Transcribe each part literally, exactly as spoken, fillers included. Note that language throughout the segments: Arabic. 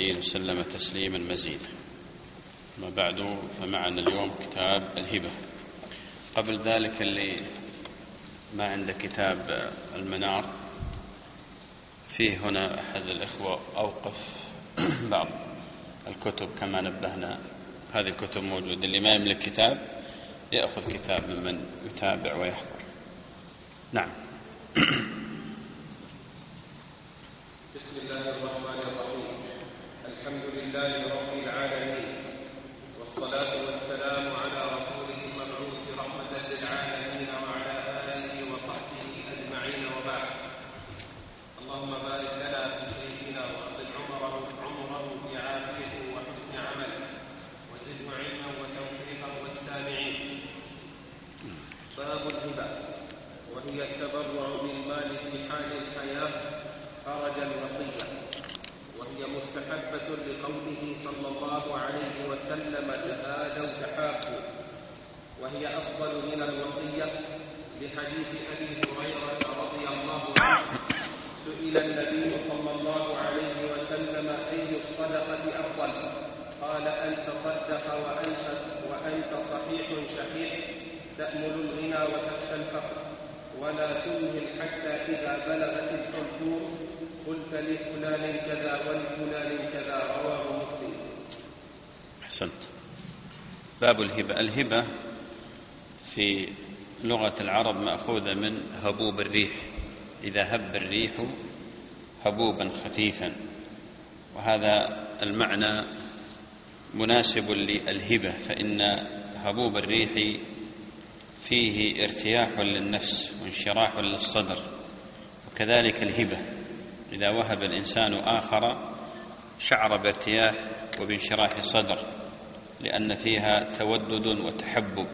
المرسلين وسلم تسليما مزيدا. ما بعد، فمعنا اليوم كتاب الهبة. قبل ذلك اللي ما عنده كتاب المنار، فيه هنا أحد الإخوة أوقف بعض الكتب كما نبهنا. هذه الكتب موجودة، اللي ما يملك كتاب يأخذ كتاب ممن يتابع ويحضر. نعم. بسم الله الرحمن الرحيم. الحمد لله رب العالمين، والصلاة والسلام على رسوله المبعوث رحمة للعالمين وعلى آله وصحبه أجمعين، وبعد. اللهم بارك لنا في سيدنا وأطل عمره عمره بعافيته وحسن عمله، وزده علما وتوفيقا والسامعين. باب الهبة، وهي التبرع بالمال في حال الحياة خرج الوصية، وهي مستحبة لقوله صلى الله عليه وسلم: تهادوا تحابوا، وهي أفضل من الوصية، لحديث أبي هريرة رضي الله عنه: سئل النبي صلى الله عليه وسلم: أي الصدقة أفضل؟ قال: أن تصدق وأنت, وأنت صحيح شحيح، تأمل الغنى وتخشى الفقر، ولا تمهل حتى إذا بلغت الحلقوم قلت لفلان كذا ولفلان كذا. رواه مسلم. أحسنت. باب الهبة. الهبة في لغة العرب مأخوذة من هبوب الريح، إذا هب الريح هبوبا خفيفا، وهذا المعنى مناسب للهبة، فإن هبوب الريح فيه ارتياح للنفس وانشراح للصدر، وكذلك الهبة إذا وهب الإنسان آخر شعر بارتياح وبانشراح صدر، لأن فيها تودد وتحبب.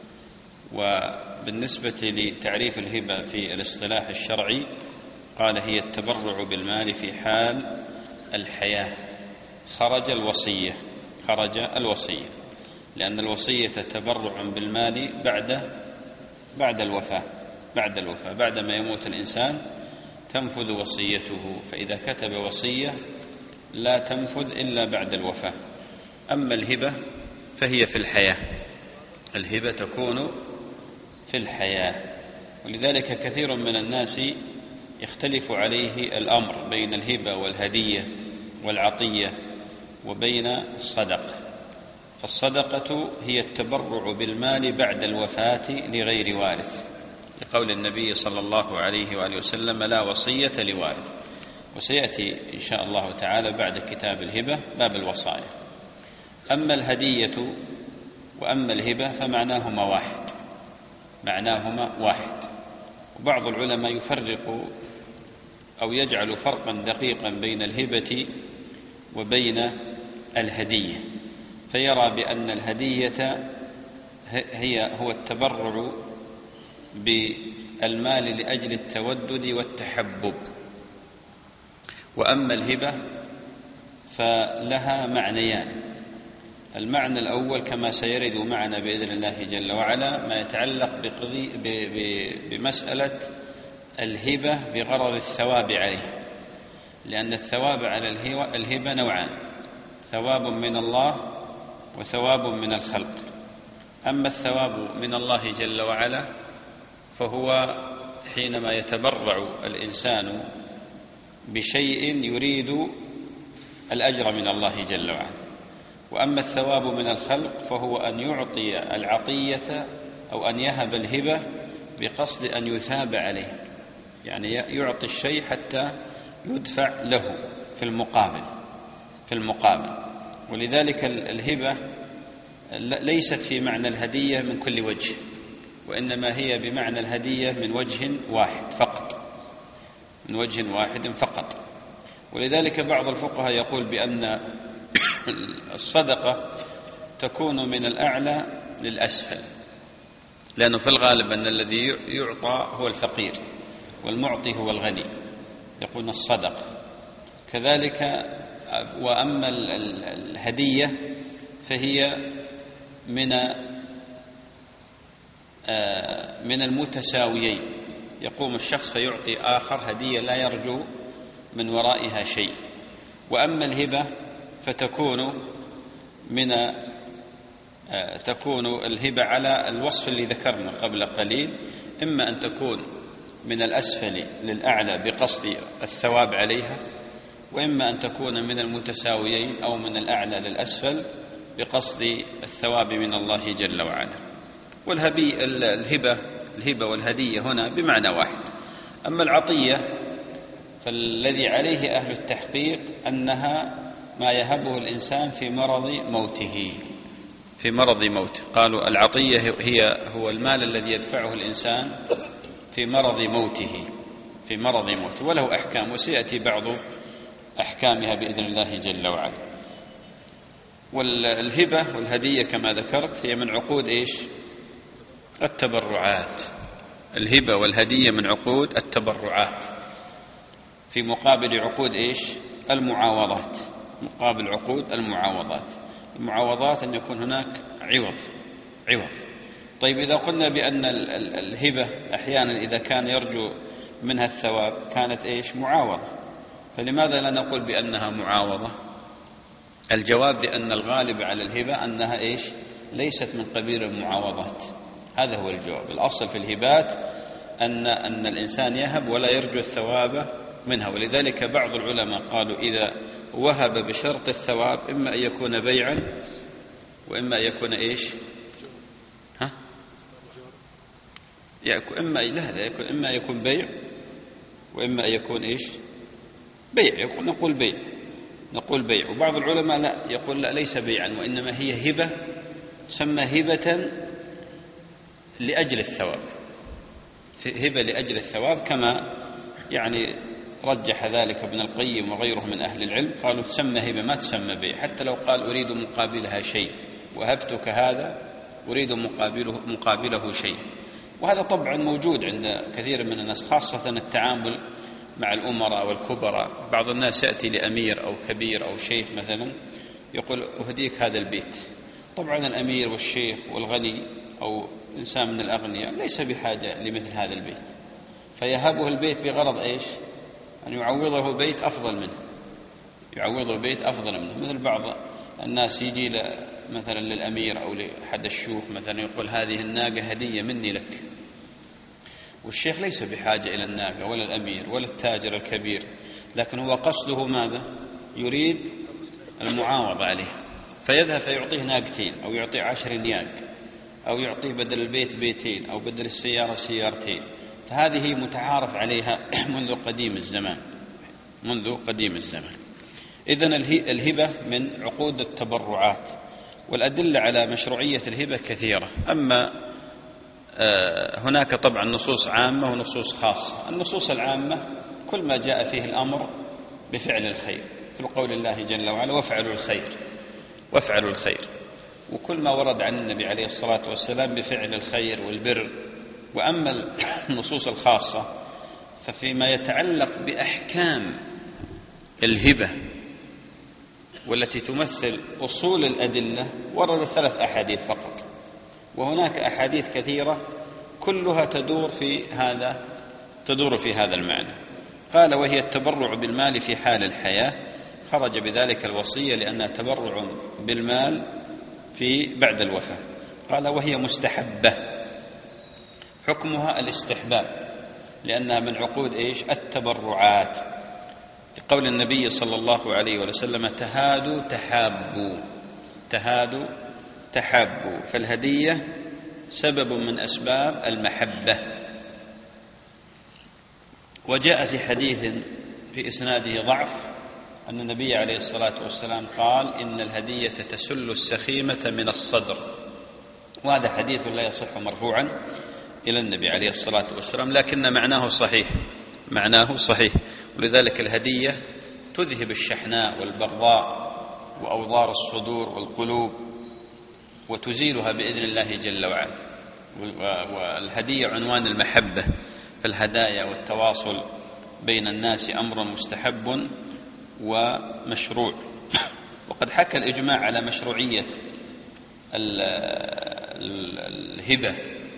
وبالنسبة لتعريف الهبة في الاصطلاح الشرعي، قال: هي التبرع بالمال في حال الحياة خرج الوصية خرج الوصية لأن الوصية تبرع بالمال بعد بعد الوفاة بعد الوفاة بعدما يموت الإنسان تنفذ وصيته، فإذا كتب وصية لا تنفذ إلا بعد الوفاة. أما الهبة فهي في الحياة، الهبة تكون في الحياة، ولذلك كثير من الناس يختلف عليه الأمر بين الهبة والهدية والعطية وبين الصدقة. فالصدقة هي التبرع بالمال بعد الوفاة لغير وارث، لقول النبي صلى الله عليه وآله وسلم: لا وصية لوارث. وسيأتي إن شاء الله تعالى بعد كتاب الهبة باب الوصايا. أما الهدية وأما الهبة فمعناهما واحد معناهما واحد وبعض العلماء يفرق أو يجعل فرقا دقيقا بين الهبة وبين الهدية، فيرى بأن الهدية هي هو التبرع بالمال لأجل التودد والتحبب، وأما الهبة فلها معنيان. المعنى الأول كما سيرد معنا بإذن الله جل وعلا ما يتعلق بمسألة الهبة بغرض الثواب عليه، لأن الثواب على الهبة نوعان: ثواب من الله وثواب من الخلق. أما الثواب من الله جل وعلا فهو حينما يتبرع الإنسان بشيء يريد الأجر من الله جل وعلا. وأما الثواب من الخلق فهو أن يعطي العطية أو أن يهب الهبة بقصد أن يثاب عليه، يعني يعطي الشيء حتى يدفع له في المقابل في المقابل ولذلك الهبة ليست في معنى الهدية من كل وجه، وإنما هي بمعنى الهدية من وجه واحد فقط من وجه واحد فقط ولذلك بعض الفقهاء يقول بأن الصدقة تكون من الأعلى للأسفل، لأنه في الغالب أن الذي يعطى هو الفقير والمعطي هو الغني، يقول الصدقة كذلك. وأما الهدية فهي من من المتساويين، يقوم الشخص فيعطي آخر هدية لا يرجو من ورائها شيء. وأما الهبة فتكون من تكون الهبة على الوصف اللي ذكرنا قبل قليل، إما أن تكون من الأسفل للأعلى بقصد الثواب عليها، وإما أن تكون من المتساويين أو من الأعلى للأسفل بقصد الثواب من الله جل وعلا. والهبي الهبة الهبة والهدية هنا بمعنى واحد. أما العطية فالذي عليه أهل التحقيق أنها ما يهبه الإنسان في مرض موته في مرض موته قالوا العطية هي هو المال الذي يدفعه الإنسان في مرض موته في مرض موته وله أحكام، وسيأتي بعض أحكامها بإذن الله جل وعلا. والهبة والهدية كما ذكرت هي من عقود إيش؟ التبرعات. الهبة والهدية من عقود التبرعات في مقابل عقود إيش؟ المعاوضات. مقابل عقود المعاوضات. المعاوضات أن يكون هناك عوض عوض طيب إذا قلنا بأن الهبة أحيانا إذا كان يرجو منها الثواب كانت إيش؟ معاوضة، فلماذا لا نقول بأنها معاوضة؟ الجواب بأن الغالب على الهبة أنها إيش؟ ليست من قبيل المعاوضات. هذا هو الجواب. الأصل في الهبات أن أن الإنسان يهب ولا يرجو الثواب منها، ولذلك بعض العلماء قالوا إذا وهب بشرط الثواب إما أن يكون بيعا وإما أن يكون إيش؟ ها؟ يكون إما لا يكون إما يكون بيع وإما أن يكون إيش؟ بيع. يقول نقول بيع نقول بيع وبعض العلماء لا يقول لا ليس بيعا وإنما هي هبة، سمى هبة لأجل الثواب، هبة لأجل الثواب، كما يعني رجح ذلك ابن القيم وغيره من أهل العلم، قالوا تسمى هبة ما تسمى بيع، حتى لو قال أريد مقابلها شيء وهبتك هذا أريد مقابله, مقابله شيء. وهذا طبعا موجود عند كثير من الناس، خاصة التعامل مع الأمراء والكبراء. بعض الناس يأتي لأمير أو كبير أو شيخ مثلا يقول أهديك هذا البيت. طبعا الأمير والشيخ والغني أو إنسان من الأغنياء ليس بحاجة لمثل هذا البيت، فيهبه البيت بغرض إيش؟ أن يعوضه بيت أفضل منه يعوضه بيت أفضل منه مثل بعض الناس يجي مثلا للأمير أو لأحد الشيوخ مثلا يقول هذه الناقة هدية مني لك، والشيخ ليس بحاجة إلى الناقة ولا الأمير ولا التاجر الكبير، لكن هو قصده ماذا؟ يريد المعاوضة عليه، فيذهب فيعطيه ناقتين أو يعطيه عشر نياق أو يعطيه بدل البيت بيتين أو بدل السيارة سيارتين. فهذه متعارف عليها منذ قديم الزمان منذ قديم الزمان. إذن الهبة من عقود التبرعات، والأدلة على مشروعية الهبة كثيرة. أما هناك طبعا نصوص عامة ونصوص خاصة. النصوص العامة كل ما جاء فيه الأمر بفعل الخير، في قول الله جل وعلا وافعلوا الخير وافعلوا الخير، وكل ما ورد عن النبي عليه الصلاة والسلام بفعل الخير والبر. وأما النصوص الخاصة ففيما يتعلق بأحكام الهبة والتي تمثل أصول الأدلة ورد ثلاث أحاديث فقط، وهناك أحاديث كثيرة كلها تدور في هذا تدور في هذا المعنى. قال وهي التبرع بالمال في حال الحياة، خرج بذلك الوصية لأنها تبرع بالمال في بعد الوفاة. قال وهي مستحبة، حكمها الاستحباب لأنها من عقود إيش؟ التبرعات، لقول النبي صلى الله عليه وسلم تهادوا تحابوا تهادوا تحابوا. فالهدية سبب من أسباب المحبة. وجاء في حديث في إسناده ضعف أن النبي عليه الصلاة والسلام قال إن الهدية تسل السخيمة من الصدر، وهذا حديث لا يصح مرفوعا إلى النبي عليه الصلاة والسلام، لكن معناه صحيح معناه صحيح ولذلك الهدية تذهب الشحناء والبغضاء وأوضار الصدور والقلوب وتزيلها بإذن الله جل وعلا. والهدية عنوان المحبة، فالهدايا والتواصل بين الناس أمر مستحب ومشروع. وقد حكى الإجماع على مشروعية الهبة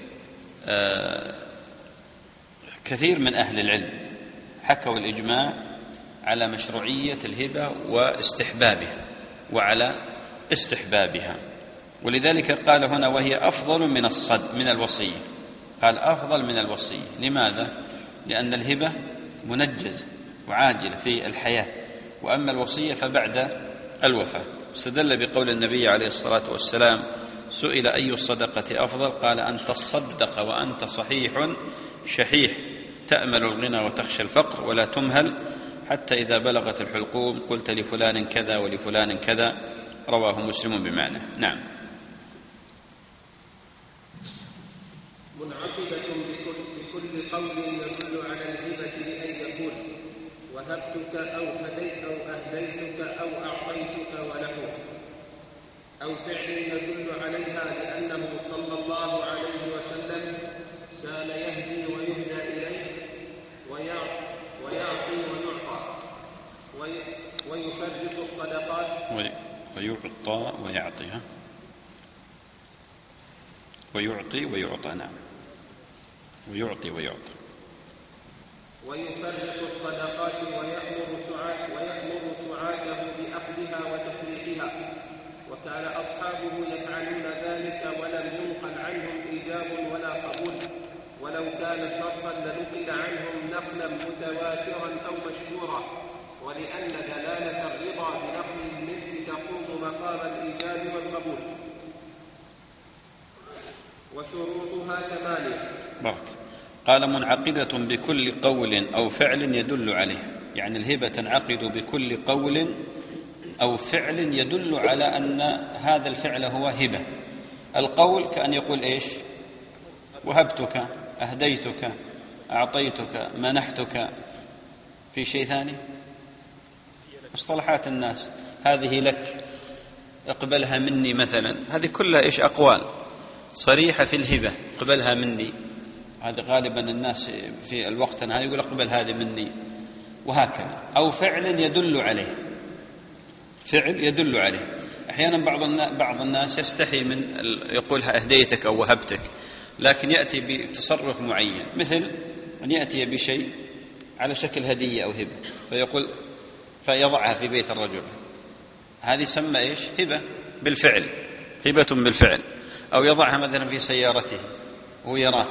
كثير من أهل العلم، حكوا الإجماع على مشروعية الهبة واستحبابها. وعلى استحبابها. ولذلك قال هنا وهي أفضل من الصد من الوصية، قال أفضل من الوصية. لماذا؟ لأن الهبة منجزة وعاجلة في الحياة، وأما الوصية فبعد الوفاة. استدل بقول النبي عليه الصلاة والسلام سئل أي الصدقة أفضل؟ قال أن تصدق وأنت صحيح شحيح تأمل الغنى وتخشى الفقر ولا تمهل حتى إذا بلغت الحلقوم قلت لفلان كذا ولفلان كذا، رواه مسلم بمعنى. نعم. منعقدة بكل, بكل قول يدل على الهبة بأن يقول وهبتك أو هديت أو أهديتك أو أعطيتك ونحوه، أو فعل يدل عليها لأنه صلى الله عليه وسلم كان يهدي ويهدى إليه ويعطي ويعطى ويفرق الصدقات ويعطى ويعطيها ويعطي ويعطى. نعم. ويعطي ويعطى ويفرق الصدقات ويأمر سعاد ويأمر سعاده بأخذها وتفريقها، وكان أصحابه يفعلون ذلك ولم ينقل عنهم إيجاب ولا قبول، ولو كان شرطا لنقل عنهم نقلا متواترا أو مشهورا، ولأن دلالة الرضا بنقل المثل تقوم مقام الإيجاب والقبول. وشروطها ثمانية. بارك. قال منعقدة بكل قول أو فعل يدل عليه، يعني الهبة تنعقد بكل قول أو فعل يدل على أن هذا الفعل هو هبة. القول كأن يقول إيش؟ وهبتك، أهديتك، أعطيتك، منحتك. في شيء ثاني؟ مصطلحات الناس، هذه لك، اقبلها مني مثلا، هذه كلها إيش؟ أقوال صريحة في الهبة، اقبلها مني. هذا غالبا الناس في الوقت هذا يقول اقبل هذه مني، وهكذا. أو فعل يدل عليه، فعل يدل عليه. أحيانا بعض الناس يستحي من يقولها أهديتك أو وهبتك، لكن يأتي بتصرف معين، مثل أن يأتي بشيء على شكل هدية أو هبة فيقول فيضعها في بيت الرجل، هذه سمى إيش؟ هبة بالفعل، هبة بالفعل. أو يضعها مثلا في سيارته وهو يراه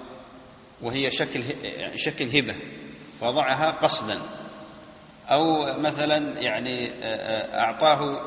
وهي شكل شكل هبة فضعها قصدا. أو مثلا يعني أعطاه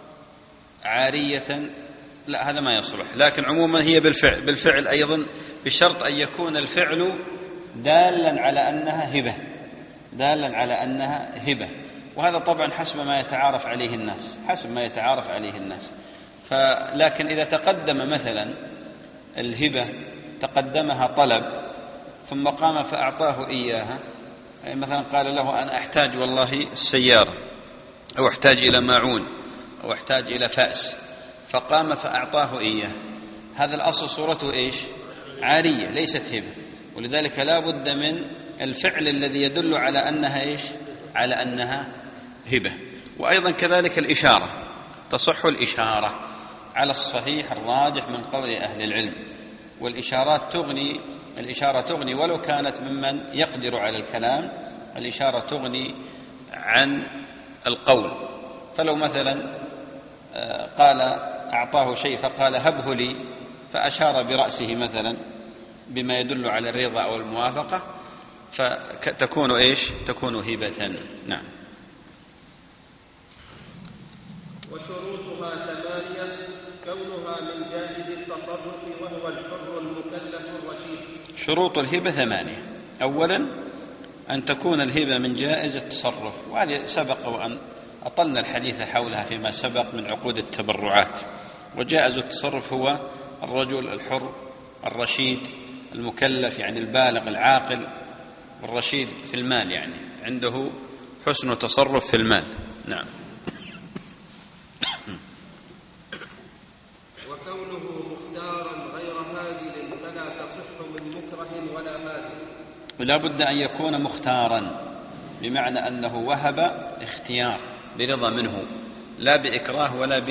عارية، لا هذا ما يصلح، لكن عموما هي بالفعل، بالفعل أيضا بشرط أن يكون الفعل دالا على أنها هبة، دالا على أنها هبة. وهذا طبعا حسب ما يتعارف عليه الناس، حسب ما يتعارف عليه الناس. فلكن إذا تقدم مثلا الهبة تقدمها طلب ثم قام فأعطاه إياها، مثلا قال له أنا أحتاج والله السيارة، أو أحتاج إلى ماعون، أو أحتاج إلى فأس، فقام فأعطاه إياه، هذا الأصل صورته إيش؟ عارية، ليست هبة. ولذلك لا بد من الفعل الذي يدل على أنها إيش؟ على أنها هبة. وأيضا كذلك الإشارة، تصح الإشارة على الصحيح الراجح من قول أهل العلم. والإشارات تغني، الإشارة تغني ولو كانت ممن يقدر على الكلام، الإشارة تغني عن القول. فلو مثلا قال أعطاه شيء فقال هبه لي، فأشار برأسه مثلا بما يدل على الرضا أو الموافقة، فتكون إيش؟ تكون هبة. نعم. وشروطها ثمانية: كونها من جائز التصرف وهو الحر المكلف الرشيد. شروط الهبة ثمانية. أولا أن تكون الهبة من جائز التصرف، وهذه سبق وأن أطلنا الحديث حولها فيما سبق من عقود التبرعات. وجائز التصرف هو الرجل الحر الرشيد المكلف، يعني البالغ العاقل، والرشيد في المال يعني عنده حسن تصرف في المال. نعم. وكونه مختارا غير هازل فلا تصح من مكره ولا هازل. ولا بد أن يكون مختارا، بمعنى أنه وهب اختيار برضا منه، لا بإكراه ولا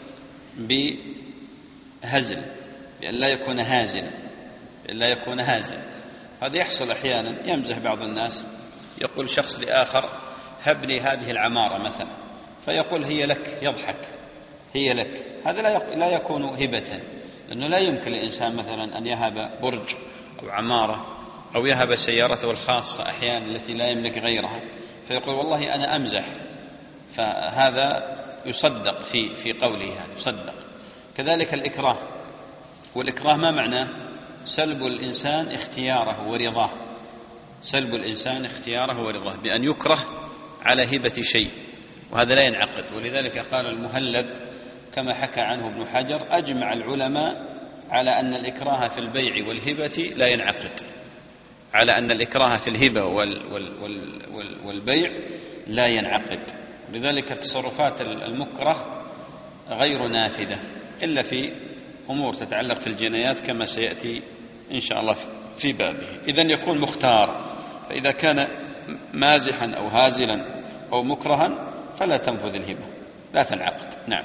بهزل، بأن لا يكون هازل، بأن لا يكون هازل. هذا يحصل أحيانا، يمزح بعض الناس، يقول شخص لآخر هب لي هذه العمارة مثلا، فيقول هي لك، يضحك هي لك، هذا لا يكون هبة، لأنه لا يمكن للإنسان مثلا أن يهب برج أو عمارة أو يهب سيارته الخاصة أحيانا التي لا يملك غيرها، فيقول والله أنا أمزح، فهذا يصدق في في قوله، يصدق. كذلك الإكراه، والإكراه ما معناه؟ سلب الإنسان اختياره ورضاه، سلب الإنسان اختياره ورضاه بأن يكره على هبة شيء، وهذا لا ينعقد. ولذلك قال المهلب كما حكى عنه ابن حجر: أجمع العلماء على أن الإكراه في البيع والهبة لا ينعقد، على أن الإكراه في الهبة وال وال وال والبيع لا ينعقد. لذلك التصرفات المكره غير نافذة إلا في أمور تتعلق في الجنايات كما سيأتي إن شاء الله في بابه. إذن يكون مختار، فإذا كان مازحا أو هازلا أو مكرها فلا تنفذ الهبة، لا تنعقد. نعم.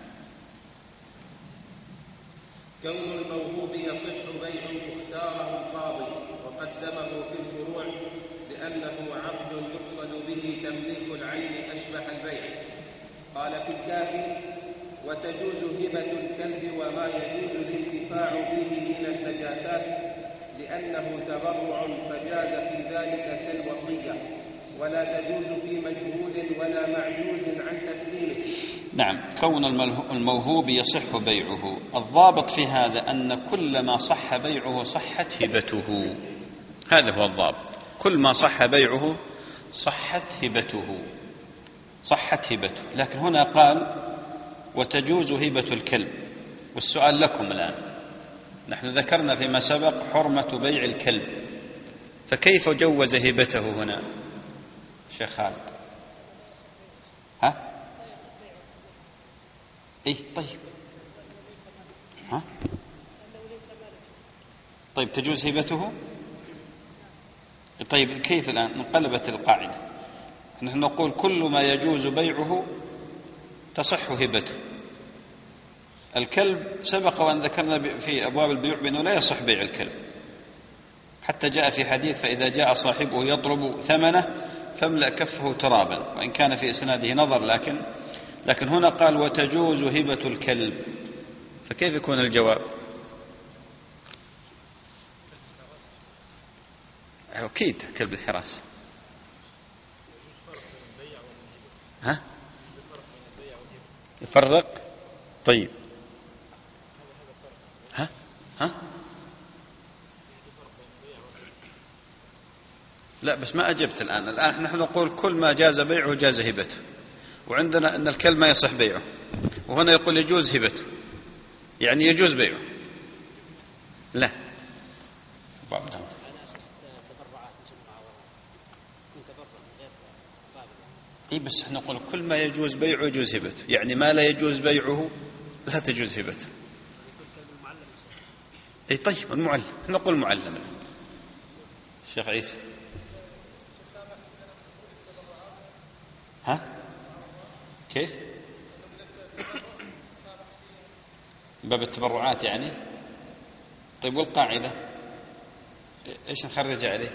كون الموهوب يصح بيع مختاره القاضي وقدمه في الفروع لأنه عقد يقصد به تمليك العين أشبه البيع. قال في الكافي: وتجوز هبة الكلب وما يجوز الانتفاع به من النجاسات لأنه تبرع فجاز في ذلك كالوصية، ولا تجوز في مجهول ولا معجوز عن تسليمه. نعم. كون الموهوب يصح بيعه، الضابط في هذا أن كل ما صح بيعه صحت هبته، هذا هو الضابط. كل ما صح بيعه صحت هبته، صحت هبته. لكن هنا قال: وتجوز هبة الكلب. والسؤال لكم الآن، نحن ذكرنا فيما سبق حرمة بيع الكلب، فكيف جوز هبته هنا شيخ خالد؟ ها؟ إيه طيب ها؟ طيب تجوز هبته؟ طيب كيف الآن انقلبت القاعدة؟ نحن نقول كل ما يجوز بيعه تصح هبته. الكلب سبق وأن ذكرنا في أبواب البيوع بأنه لا يصح بيع الكلب، حتى جاء في حديث: فإذا جاء صاحبه يطلب ثمنه فاملأ كفه ترابا، وإن كان في إسناده نظر، لكن لكن هنا قال: وتجوز هبة الكلب، فكيف يكون الجواب؟ أكيد كلب الحراسة. ها؟ يفرق؟ طيب ها؟ ها؟ لا بس ما أجبت الآن. الآن نحن نقول كل ما جاز بيعه جاز هبته، وعندنا أن الكلب ما يصح بيعه، وهنا يقول يجوز هبته، يعني يجوز بيعه. لا إيه، بس احنا نقول كل ما يجوز بيعه يجوز هبته، يعني ما لا يجوز بيعه لا تجوز هبته. اي طيب المعلم، نقول معلم. الشيخ عيسى ها كيف باب التبرعات يعني؟ طيب والقاعدة ايش نخرج عليه؟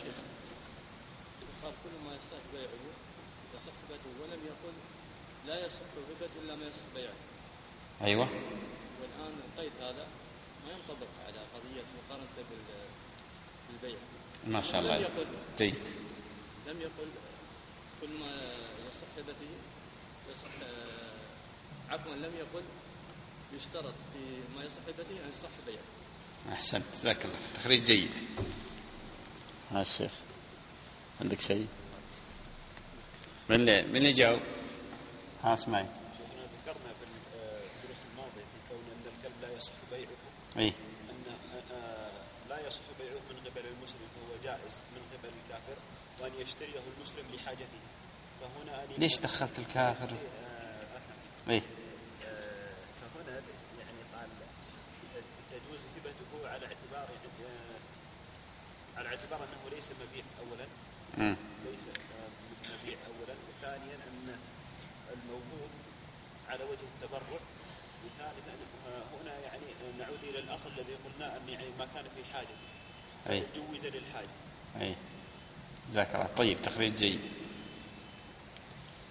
قال كل ما يصح بيعه يصح هبته، ولم يقل لا يصح هبته الا ما يصح بيعه. ايوه. والان القيد هذا ما ينطبق على قضيه مقارنه بالبيع. ما شاء الله جيد. لم يقل كل ما يصح هبته يصح، عفوا لم يقل يشترط في ما يصح هبته ان يصح بيعه. احسنت، جزاك الله، تخريج جيد. ها الشيخ عندك شيء؟ من اللي من اللي جاوب؟ ها اسمعي. شيخنا ذكرنا في الدروس الماضيه في كون ان الكلب لا يصح بيعه، اي ان لا يصح بيعه من قبل المسلم، فهو جائز من قبل الكافر، وان يشتريه المسلم لحاجته. فهنا ليش دخلت الكافر؟ اي فهنا يعني قال تجوز هبته على اعتبار على اعتبار انه ليس مبيع اولا، امم ليس مبيع اولا، وثانيا ان الموهوب على وجه التبرع، وثالثا هنا يعني نعود الى الاصل الذي قلنا ان يعني ما كان في حاجه اي جوز للحاجه. اي جزاك الله. طيب تخريج جيد.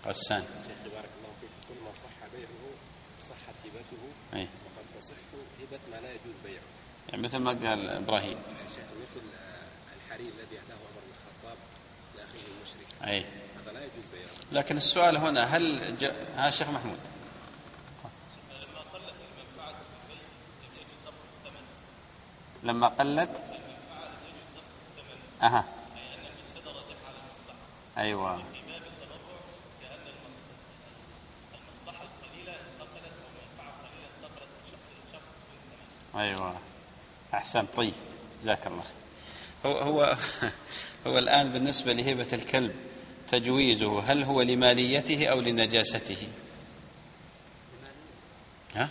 غسان. شيخ بارك الله فيك، كل ما صح بيعه صحت هبته، أي. وقد تصح هبة ما لا يجوز بيعه. يعني مثل ما قال إبراهيم. شيخ مثل الحرير الذي أهداه عمر بن الخطاب لأخيه المشرك. أي. هذا لا يجوز بيعه. لكن السؤال هنا هل ج... ها شيخ محمود. لما قلت المنفعة في البيع لم يجد ضبط الثمن. لما قلت المنفعة لم يجد ضبط الثمن. أها. أي أن المفسدة راجحة على المصلحة. أيوة. في باب التبرع كأن المصلحة القليلة انتقلت أو المنفعة القليلة انتقلت من شخص إلى شخص بالثمن. أيوة أحسن. طيب جزاك الله. هو هو هو الآن بالنسبة لهبة الكلب تجويزه هل هو لماليته أو لنجاسته؟ ها؟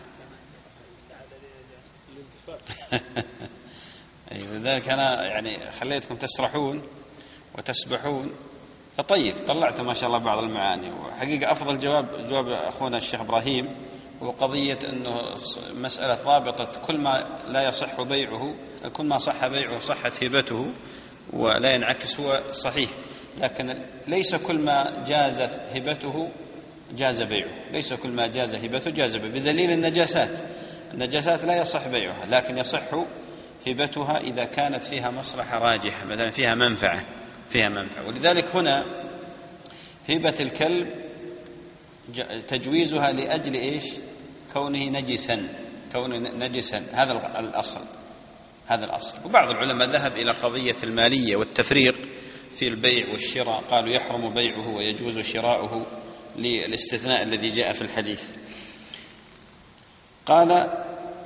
أيوة لذلك أنا يعني خليتكم تسرحون وتسبحون، فطيب طلعتم ما شاء الله بعض المعاني. وحقيقة أفضل جواب جواب أخونا الشيخ إبراهيم هو قضية أنه مسألة ضابطة كل ما لا يصح بيعه، كل ما صح بيعه صحت هبته ولا ينعكس هو صحيح، لكن ليس كل ما جاز هبته جاز بيعه، ليس كل ما جاز هبته جاز بيعه، بدليل النجاسات. النجاسات لا يصح بيعها لكن يصح هبتها إذا كانت فيها مصلحة راجحة، مثلا فيها منفعة فيها منفعة. ولذلك هنا هبة الكلب تجويزها لأجل إيش؟ كونه نجسا، كونه نجسا، هذا الأصل، هذا الأصل. وبعض العلماء ذهب إلى قضية المالية والتفريق في البيع والشراء، قالوا يحرم بيعه ويجوز شراؤه للاستثناء الذي جاء في الحديث. قال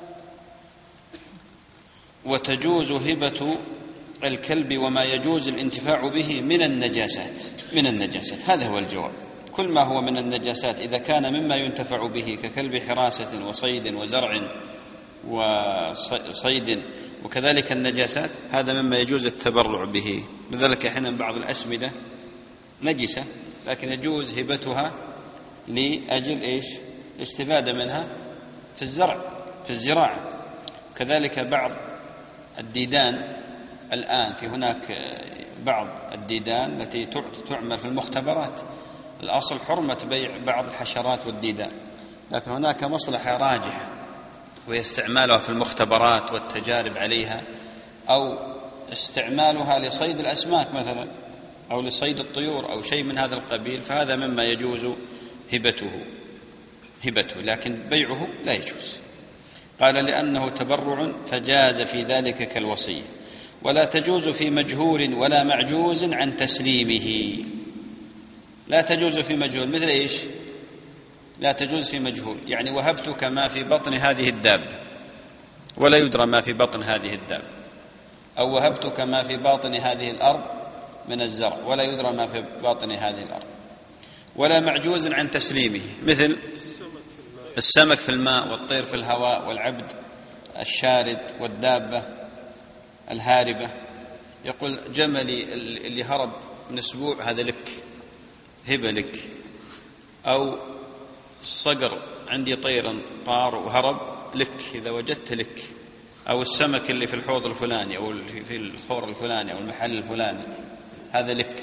وتجوز هبة الكلب وما يجوز الانتفاع به من النجاسات، من النجاسات هذا هو الجواب. كل ما هو من النجاسات إذا كان مما ينتفع به ككلب حراسة وصيد وزرع وصيد وكذلك النجاسات، هذا مما يجوز التبرع به. لذلك أحيانا بعض الأسمدة نجسة لكن يجوز هبتها لأجل إيش؟ الاستفادة منها في الزرع في الزراعة. كذلك بعض الديدان الآن في هناك بعض الديدان التي تعمل في المختبرات، الأصل حرمة بيع بعض الحشرات والديدان، لكن هناك مصلحة راجحة وهي استعمالها في المختبرات والتجارب عليها، أو استعمالها لصيد الأسماك مثلا أو لصيد الطيور أو شيء من هذا القبيل، فهذا مما يجوز هبته هبته لكن بيعه لا يجوز. قال لأنه تبرع فجاز في ذلك كالوصية، ولا تجوز في مجهول ولا معجوز عن تسليمه. لا تجوز في مجهول مثل إيش؟ لا تجوز في مجهول يعني وهبتك ما في بطن هذه الدابة ولا يدرى ما في بطن هذه الدابة، أو وهبتك ما في باطن هذه الأرض من الزرع ولا يدرى ما في باطن هذه الأرض. ولا معجوز عن تسليمه مثل السمك في الماء والطير في الهواء والعبد الشارد والدابة الهاربة. يقول جملي اللي هرب من أسبوع هذا لك، هبة لك. أو الصقر عندي طير طار وهرب لك إذا وجدت لك. أو السمك اللي في الحوض الفلاني أو في الخور الفلاني أو المحل الفلاني هذا لك.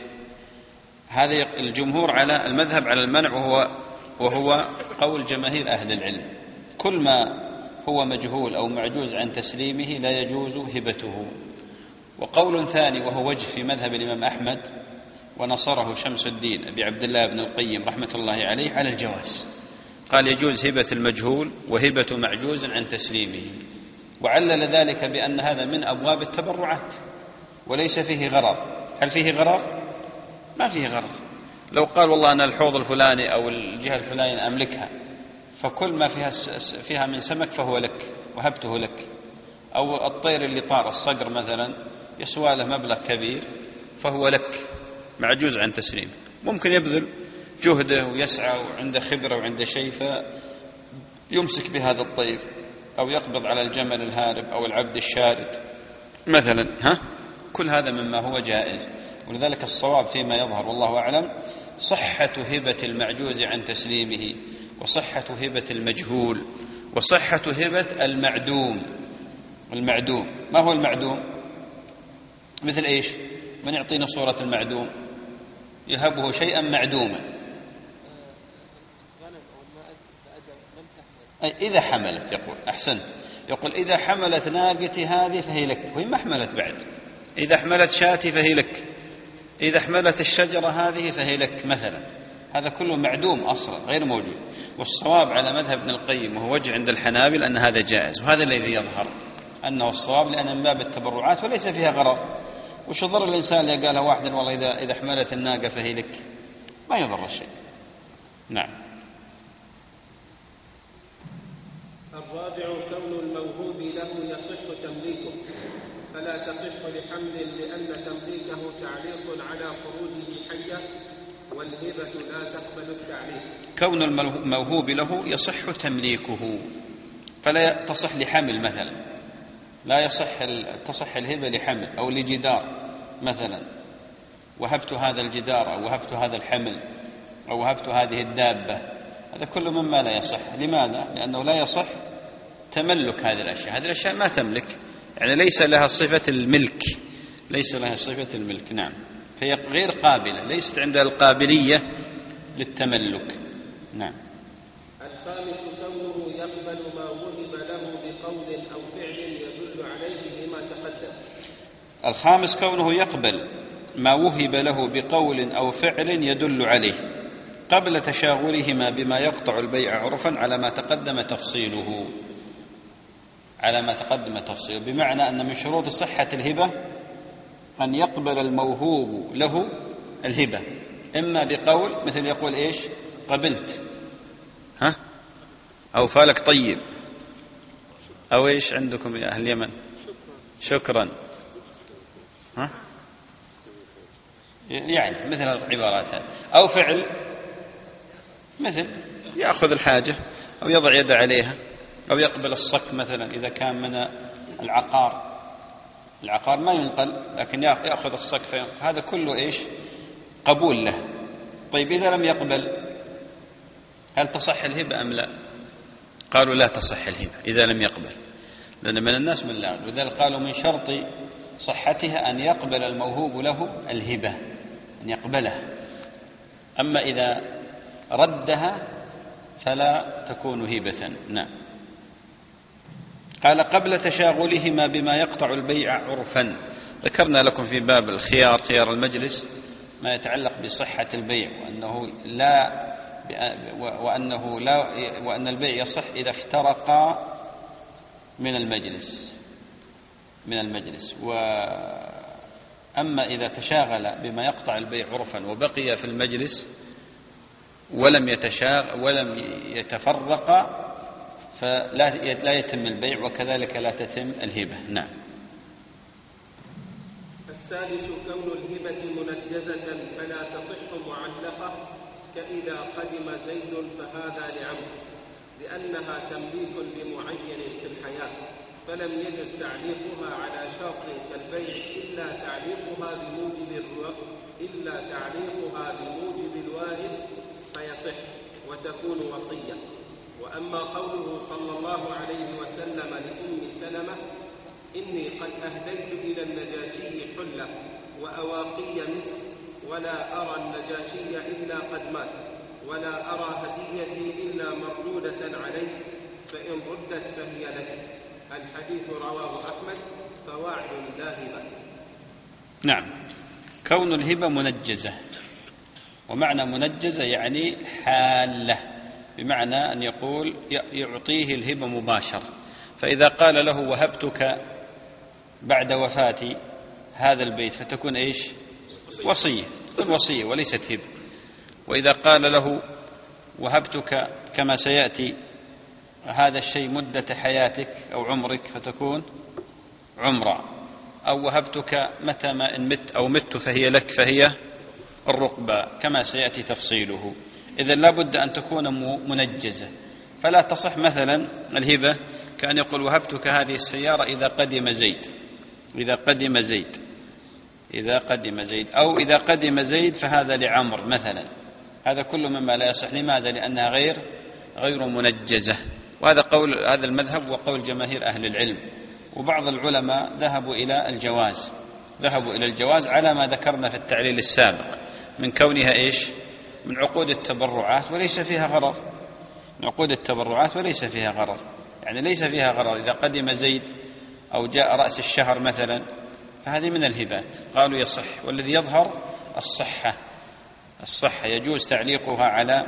هذا الجمهور على المذهب على المنع، وهو وهو قول جماهير أهل العلم. كل ما هو مجهول أو معجوز عن تسليمه لا يجوز هبته. وقول ثاني وهو وجه في مذهب الإمام أحمد ونصره شمس الدين أبي عبد الله بن القيم رحمة الله عليه على الجواز، قال يجوز هبة المجهول وهبة معجوز عن تسليمه، وعلل ذلك بأن هذا من أبواب التبرعات وليس فيه غرر. هل فيه غرر؟ ما فيه غرر. لو قال والله أنا الحوض الفلاني أو الجهة الفلانية أملكها فكل ما فيها فيها من سمك فهو لك وهبته لك. أو الطير اللي طار الصقر مثلا يسوى له مبلغ كبير فهو لك معجوز عن تسليم. ممكن يبذل جهده ويسعى وعنده خبرة وعنده شيء فيمسك بهذا الطير أو يقبض على الجمل الهارب أو العبد الشارد مثلا، ها كل هذا مما هو جائز. ولذلك الصواب فيما يظهر والله أعلم صحة هبة المعجوز عن تسليمه، وصحة هبة المجهول، وصحة هبة المعدوم. المعدوم ما هو المعدوم؟ مثل إيش؟ من يعطينا صورة المعدوم؟ يهبه شيئا معدوما إذا حملت، يقول أحسنت، يقول إذا حملت ناقتي هذه فهي لك، وهي ما حملت بعد. إذا حملت شاتي فهي لك، إذا حملت الشجرة هذه فهي لك مثلا. هذا كله معدوم أصلا، غير موجود. والصواب على مذهب ابن القيم وهو وجه عند الحنابل أن هذا جائز، وهذا الذي يظهر أنه الصواب، لأن من باب التبرعات وليس فيها غرر. وش ضر الإنسان اللي قالها واحدا والله إذا إذا حملت الناقة فهي لك؟ ما يضر الشيء. نعم. الرابع كون الموهوب له يصح تمليكه، فلا تصح لحمل لأن تمليكه تعليق على خروجه حية، والهبة لا تقبل التعليق. كون الموهوب له يصح تمليكه، فلا تصح لحمل مثلا، لا يصح تصح الهبة لحمل أو لجدار مثلا، وهبت هذا الجدار أو وهبت هذا الحمل أو وهبت هذه الدابة، هذا كله مما لا يصح. لماذا؟ لأنه لا يصح تملك هذه الأشياء، هذه الأشياء ما تملك، يعني ليس لها صفة الملك، ليس لها صفة الملك. نعم، فهي غير قابلة، ليست عندها القابلية للتملك. نعم. الخامس كونه يقبل ما وهب له بقول أو فعل يدل عليه بما تقدم. الخامس كونه يقبل ما وهب له بقول أو فعل يدل عليه قبل تشاغلهما بما يقطع البيع عرفا على ما تقدم تفصيله، على ما تقدم تفصيله، بمعنى أن من شروط صحة الهبة أن يقبل الموهوب له الهبة، إما بقول مثل يقول إيش؟ قبلت، ها؟ أو فالك طيب، أو إيش عندكم يا أهل اليمن؟ شكرا، ها؟ يعني مثل العبارات هذه. أو فعل مثل يأخذ الحاجة أو يضع يده عليها، أو يقبل الصك مثلا إذا كان من العقار، العقار ما ينقل لكن يأخذ الصك فينقل، هذا كله إيش؟ قبول له. طيب إذا لم يقبل هل تصح الهبة أم لا؟ قالوا لا تصح الهبة إذا لم يقبل، لأن من الناس من لا يقبل، لذلك قالوا من شرط صحتها أن يقبل الموهوب له الهبة، أن يقبلها. أما إذا ردها فلا تكون هبة. نعم. قال قبل تشاغلهما بما يقطع البيع عرفا. ذكرنا لكم في باب الخيار، خيار المجلس، ما يتعلق بصحة البيع، وأنه لا وأنه لا وأن البيع يصح إذا افترقا من المجلس من المجلس وأما إذا تشاغل بما يقطع البيع عرفا وبقي في المجلس ولم يتشاغل ولم يتفرق فلا لا يتم البيع، وكذلك لا تتم الهبة. نعم. السادس كون الهبة منجزة فلا تصح معلقة، كإذا قدم زيد فهذا لعمرو، لأنها تمليك لمعين في الحياة، فلم يجز تعليقها على شرط كالبيع إلا تعليقها بموجب إلا تعليقها بموجب الواهب فيصح وتكون وصية. وأما قوله صلى الله عليه وسلم لأم سلمة إني قد أهديت إلى النجاشي حلة وأواقي مسك ولا أرى النجاشي إلا قد مات ولا أرى هديتي إلا مردودة عليه فإن ردت فهي لك، الحديث رواه أحمد، فواعد لا هبة. نعم. كون الهبة منجزة، ومعنى منجزة يعني حالة، بمعنى أن يقول يعطيه الهبة مباشرة. فإذا قال له وهبتك بعد وفاتي هذا البيت فتكون إيش؟ وصية، تكون وصية وليست هبة. وإذا قال له وهبتك كما سيأتي هذا الشيء مدة حياتك أو عمرك فتكون عمرة. أو وهبتك متى ما إن مت أو مت فهي لك فهي الرقبة كما سيأتي تفصيله. إذن لا بد أن تكون منجزة، فلا تصح مثلا الهبة كأن يقول وهبتك هذه السيارة إذا قدم زيد إذا قدم زيد إذا قدم زيد أو إذا قدم زيد فهذا لعمر مثلا. هذا كله مما لا يصح. لماذا؟ لأنها غير غير منجزة. وهذا قول هذا المذهب وقول جماهير أهل العلم، وبعض العلماء ذهبوا إلى الجواز ذهبوا إلى الجواز على ما ذكرنا في التعليل السابق من كونها إيش؟ من عقود التبرعات وليس فيها غرر. عقود التبرعات وليس فيها غرر، يعني ليس فيها غرر. إذا قدم زيد أو جاء رأس الشهر مثلا فهذه من الهبات، قالوا يصح. والذي يظهر الصحة، الصحة يجوز تعليقها على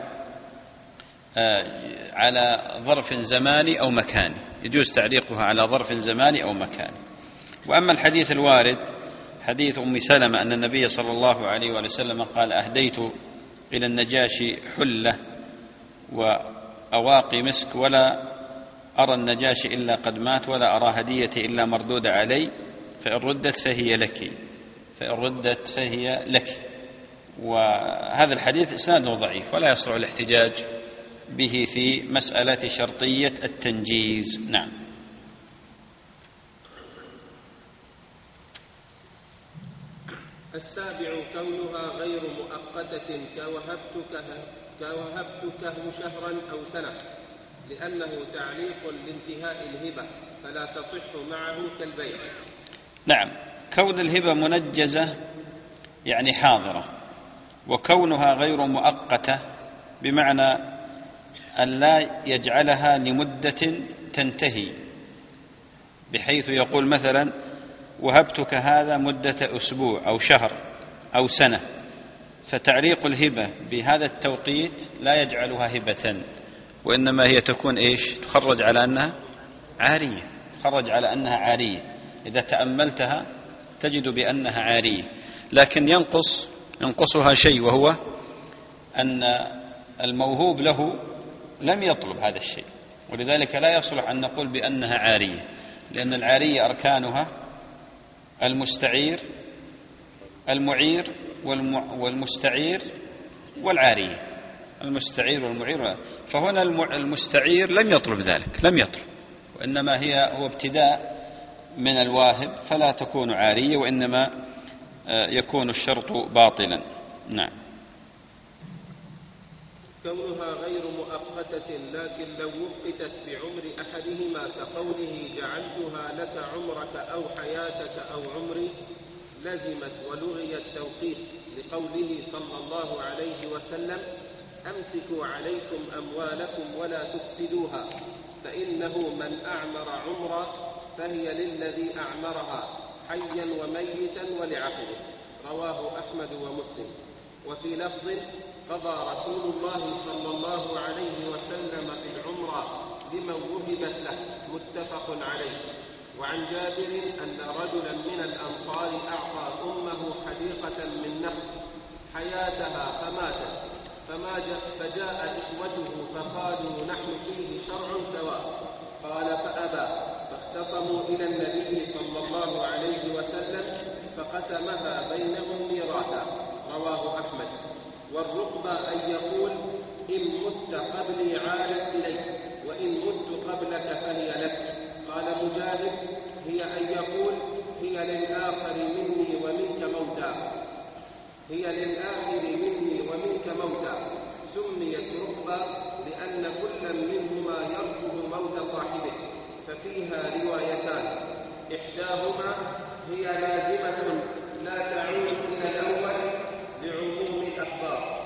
على ظرف زماني أو مكاني، يجوز تعليقها على ظرف زماني أو مكاني. وأما الحديث الوارد حديث أم سلمة أن النبي صلى الله عليه وسلم قال: أهديت إلى النجاشي حلة وأواقي مسك ولا أرى النجاشي إلا قد مات ولا أرى هديتي إلا مردودة علي، فإن ردت فهي لك، فإن ردت فهي لك. وهذا الحديث إسناده ضعيف ولا يصلح الاحتجاج به في مسألة شرطية التنجيز. نعم. السابع كونها غير مؤقتة كوهبتك كوهبتكه شهرا أو سنة، لأنه تعليق لانتهاء الهبة فلا تصح معه كالبيع. نعم، كون الهبة منجزة يعني حاضرة، وكونها غير مؤقتة بمعنى أن لا يجعلها لمدة تنتهي، بحيث يقول مثلا: وهبتك هذا مدة أسبوع أو شهر أو سنة، فتعليق الهبة بهذا التوقيت لا يجعلها هبة، وإنما هي تكون إيش؟ تخرج على أنها عارية، تخرج على أنها عارية. إذا تأملتها تجد بأنها عارية، لكن ينقص ينقصها شيء، وهو أن الموهوب له لم يطلب هذا الشيء، ولذلك لا يصلح أن نقول بأنها عارية، لأن العارية أركانها المستعير المعير والمستعير والعارية، المستعير والمعير. فهنا المستعير لم يطلب ذلك، لم يطلب، وإنما هي هو ابتداء من الواهب، فلا تكون عارية، وإنما يكون الشرط باطلا. نعم. كونها غير مؤقتة لكن لو وقتت بعمر أحدهما كقوله: جعلتها لك عمرك أو حياتك أو عمري، لزمت ولغي التوقيت، لقوله صلى الله عليه وسلم: أمسكوا عليكم أموالكم ولا تفسدوها، فإنه من أعمر عمرا فهي للذي أعمرها حيا وميتا ولعقله. رواه أحمد ومسلم. وفي لفظ: قضى رسول الله صلى الله عليه وسلم في العمرة لمن وهبت له، متفق عليه. وعن جابر أن رجلا من الأنصار أعطى أمه حديقة من نخل حياتها فماتت، فما فجاء إخوته فقالوا: نحن فيه شرع سواء. قال: فأبى، فاختصموا إلى النبي صلى الله عليه وسلم فقسمها بينهم ميراثا. رواه أحمد. والرقبة أن يقول: إن مت قبلي عادت إليك، وإن مت قبلك فهي لك. قال مجاهد: هي أن يقول: هي للآخر مني ومنك موتى، هي للآخر مني ومنك موتى. سميت رقبة لأن كل منهما يرفض موت صاحبه، ففيها روايتان: إحداهما هي لازمة لا تعود إلى الأول لعموم الأخبار،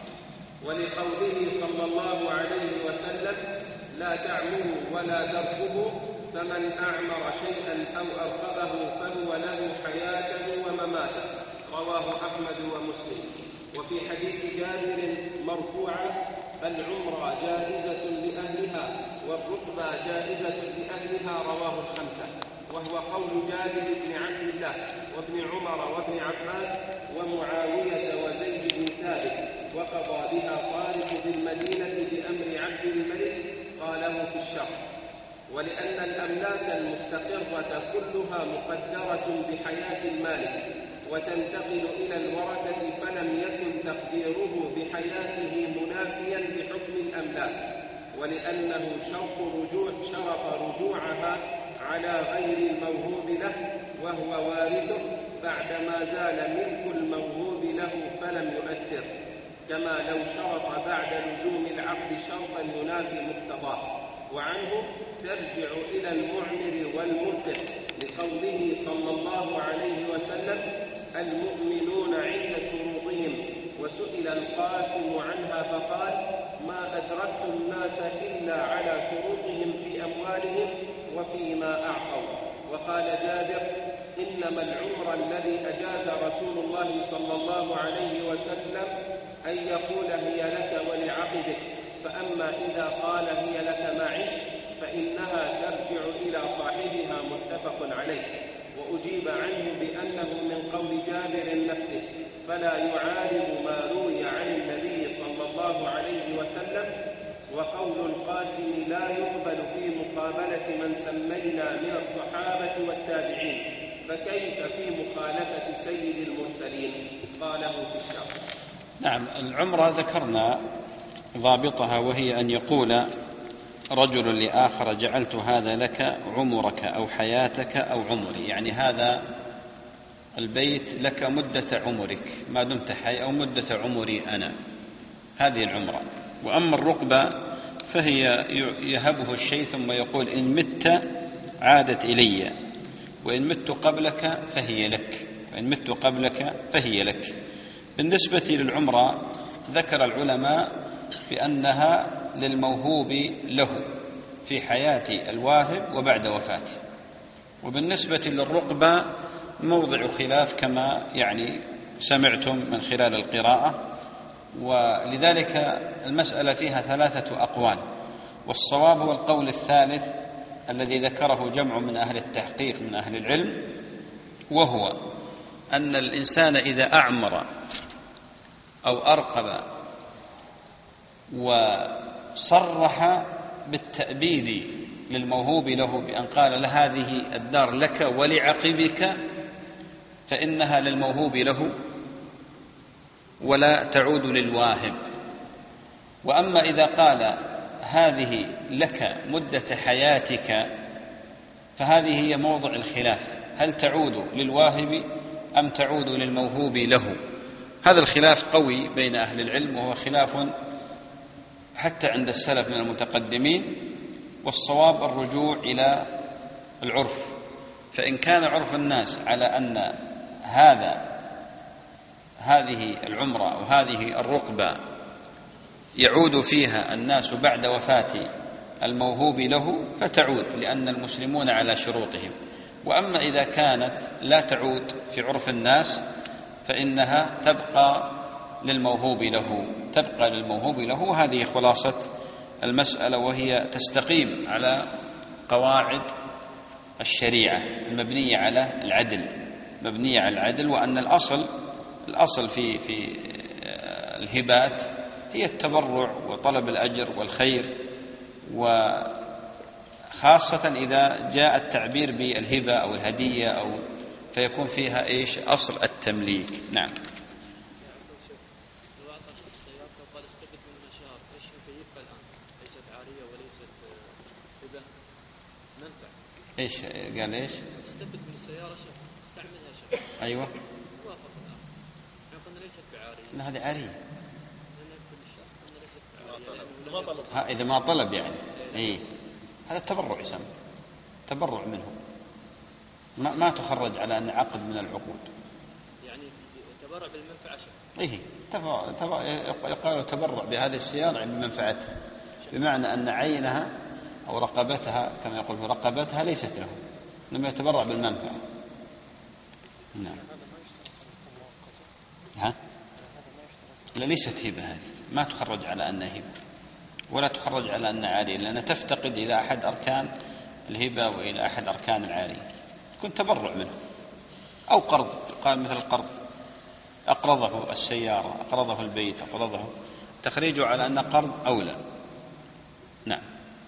ولقوله صلى الله عليه وسلم: لا تعملوا ولا ترقبوا، فمن أعمر شيئا أو أرقبه فهو له حياة ومماتا. رواه أحمد ومسلم. وفي حديث جابر مرفوعا: العمرة جائزة لأهلها والرقبة جائزة لأهلها. رواه الخمسة. وهو قول جابر بن عبد الله وابن عمر وابن عباس ومعاوية وزيد بن ثابت، وقضى بها طارق بالمدينة بأمر عبد الملك قاله في الشرح. ولأن الأملاك المستقرة كلها مقدرة بحياة المالك وتنتقل إلى الورثة، فلم يكن تقديره بحياته منافيا لحكم الأملاك، ولأنه شرط رجوع شرط رجوعها على غير الموهوب له وهو وارثه بعدما زال ملك الموهوب له فلم يؤثر، كما لو شرط بعد لزوم العقد شرطا ينافي مقتضاه. وعنه ترجع إلى المعمر والمرتد، لقوله صلى الله عليه وسلم: المؤمنون عند شروطهم وسئل القاسم عنها فقال: ما أدركت الناس إلا على شروطهم في أموالهم وفيما أعطوا. وقال جابر: إنما العمر الذي أجاز رسول الله صلى الله عليه وسلم أن يقول هي لك ولعقبك، فأما إذا قال هي لك ما عشت فإنها ترجع إلى صاحبها، متفق عليه. وأجيب عنه بأنه من قول جابر نفسه، فلا يعارض ما روي عن النبي صلى الله عليه وسلم. وقول القاسم لا يقبل في مقابلة من سمينا من الصحابة والتابعين، فكيف في مخالفة سيد المرسلين؟ قاله في الشرح. نعم، العمرة ذكرنا ضابطها، وهي أن يقول رجل لآخر: جعلت هذا لك عمرك أو حياتك أو عمري، يعني هذا البيت لك مدة عمرك ما دمت حي، أو مدة عمري أنا. هذه العمرة. وأما الرقبة فهي يهبه الشيء ثم يقول: إن مت عادت إلي، وإن مت قبلك فهي لك، وإن مت قبلك فهي لك. بالنسبة للعمرة ذكر العلماء بأنها للموهوب له في حياة الواهب وبعد وفاته. وبالنسبة للرقبة موضع خلاف كما يعني سمعتم من خلال القراءة، ولذلك المسألة فيها ثلاثة أقوال، والصواب هو القول الثالث الذي ذكره جمع من أهل التحقيق من أهل العلم، وهو أن الإنسان إذا أعمر أو أرقب وصرح بالتأبيد للموهوب له بأن قال: لهذه الدار لك ولعقبك، فإنها للموهوب له ولا تعود للواهب. وأما إذا قال: هذه لك مدة حياتك، فهذه هي موضع الخلاف، هل تعود للواهب أم تعود للموهوب له؟ هذا الخلاف قوي بين أهل العلم، وهو خلاف حتى عند السلف من المتقدمين. والصواب الرجوع إلى العرف، فإن كان عرف الناس على أن هذا هذه العمرة وهذه الرقبة يعود فيها الناس بعد وفاة الموهوب له فتعود، لأن المسلمون على شروطهم. وأما إذا كانت لا تعود في عرف الناس فإنها تبقى للموهوب له تبقى للموهوب له وهذه خلاصة المسألة، وهي تستقيم على قواعد الشريعة المبنية على العدل مبنية على العدل وأن الأصل الأصل في في الهبات هي التبرع وطلب الأجر والخير، وخاصة إذا جاء التعبير بالهبة أو الهدية أو فيكون فيها إيش أصل التمليك. نعم. ايش قال ايش؟ استبد من السيارة شهر استعملها شهر. ايوه. وافق الان. احنا قلنا ليست بعارية. لا هذه عارية. لأن كل الشهر قلنا ليست بعارية. ما طلب. ها إذا ما طلب يعني. إيه. هذا التبرع يسمى. تبرع منه. ما ما تخرج على أن عقد من العقود. يعني تبرع بالمنفعة شهر. إيه. تبرع تبرع يقال تبرع بهذه السيارة بمنفعتها. بمعنى أن عينها أو رقبتها كما يقول في رقبتها ليست له، لم يتبرع بالمنفعة. نعم. ها؟ لا ليست هبة، هذه ما تخرج على أنها هبة ولا تخرج على أنها عارية، لأنها تفتقد إلى أحد أركان الهبة وإلى أحد أركان العارية. يكون تبرع منه أو قرض، قال مثل القرض أقرضه السيارة أقرضه البيت أقرضه، تخريجه على أن قرض أولى. نعم.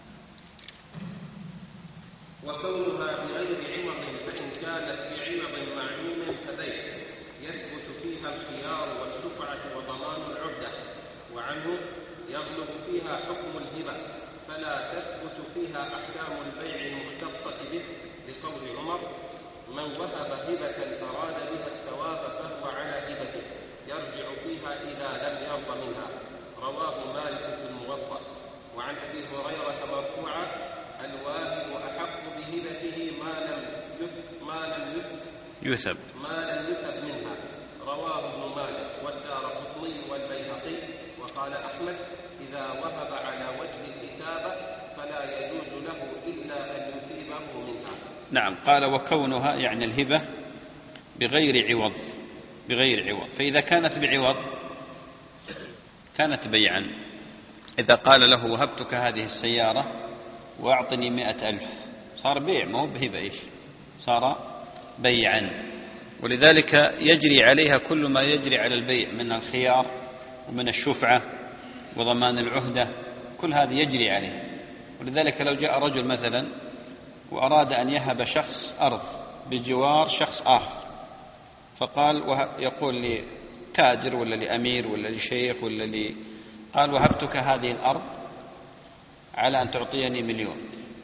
وكونها بغير عوض فإن كانت بعوض معلوم فبيع يثبت فيها الخيار والشفعة وضمان العهدة، وعنه يغلب فيها حكم الهبة فلا تثبت فيها أحكام البيع المختصة به، لقول عمر: من وهب هبة أراد بها الثواب فهو على هبته يرجع فيها إذا لم يرض منها. رواه مالك في الموطأ. وعن أبي هريرة مرفوعا: الواهب أحق بهبته ما لم ما لم يثب يثب ما لم يثب منها. رواه ابن مالك والدارقطني نعم. قال وكونها يعني الهبة بغير عوض، بغير عوض. فإذا كانت بعوض كانت بيعا. إذا قال له وهبتك هذه السيارة وأعطني مئة ألف، صار بيع، ما هو بهبة، إيش صار؟ بيعا. ولذلك يجري عليها كل ما يجري على البيع من الخيار ومن الشفعة وضمان العهدة، كل هذه يجري عليه. ولذلك لو جاء رجل مثلا وأراد أن يهب شخص أرض بجوار شخص آخر، فقال يقول لي تاجر ولا لأمير ولا لشيخ ولا لي، قال وهبتك هذه الأرض على أن تعطيني مليون،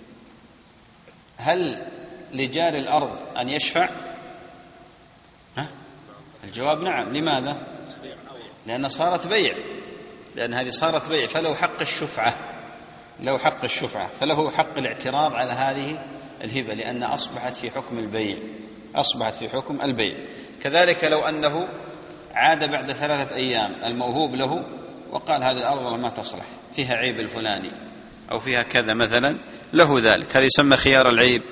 هل لجار الأرض أن يشفع؟ ها؟ الجواب نعم. لماذا؟ لأن صارت بيع، لأن هذه صارت بيع، فله حق الشفعة، له حق الشفعة، فله حق الاعتراض على هذه الهبة، لأن أصبحت في حكم البيع، أصبحت في حكم البيع. كذلك لو أنه عاد بعد ثلاثة أيام الموهوب له وقال هذه الأرض ما تصلح، فيها عيب الفلاني أو فيها كذا مثلا، له ذلك، هذا يسمى خيار العيب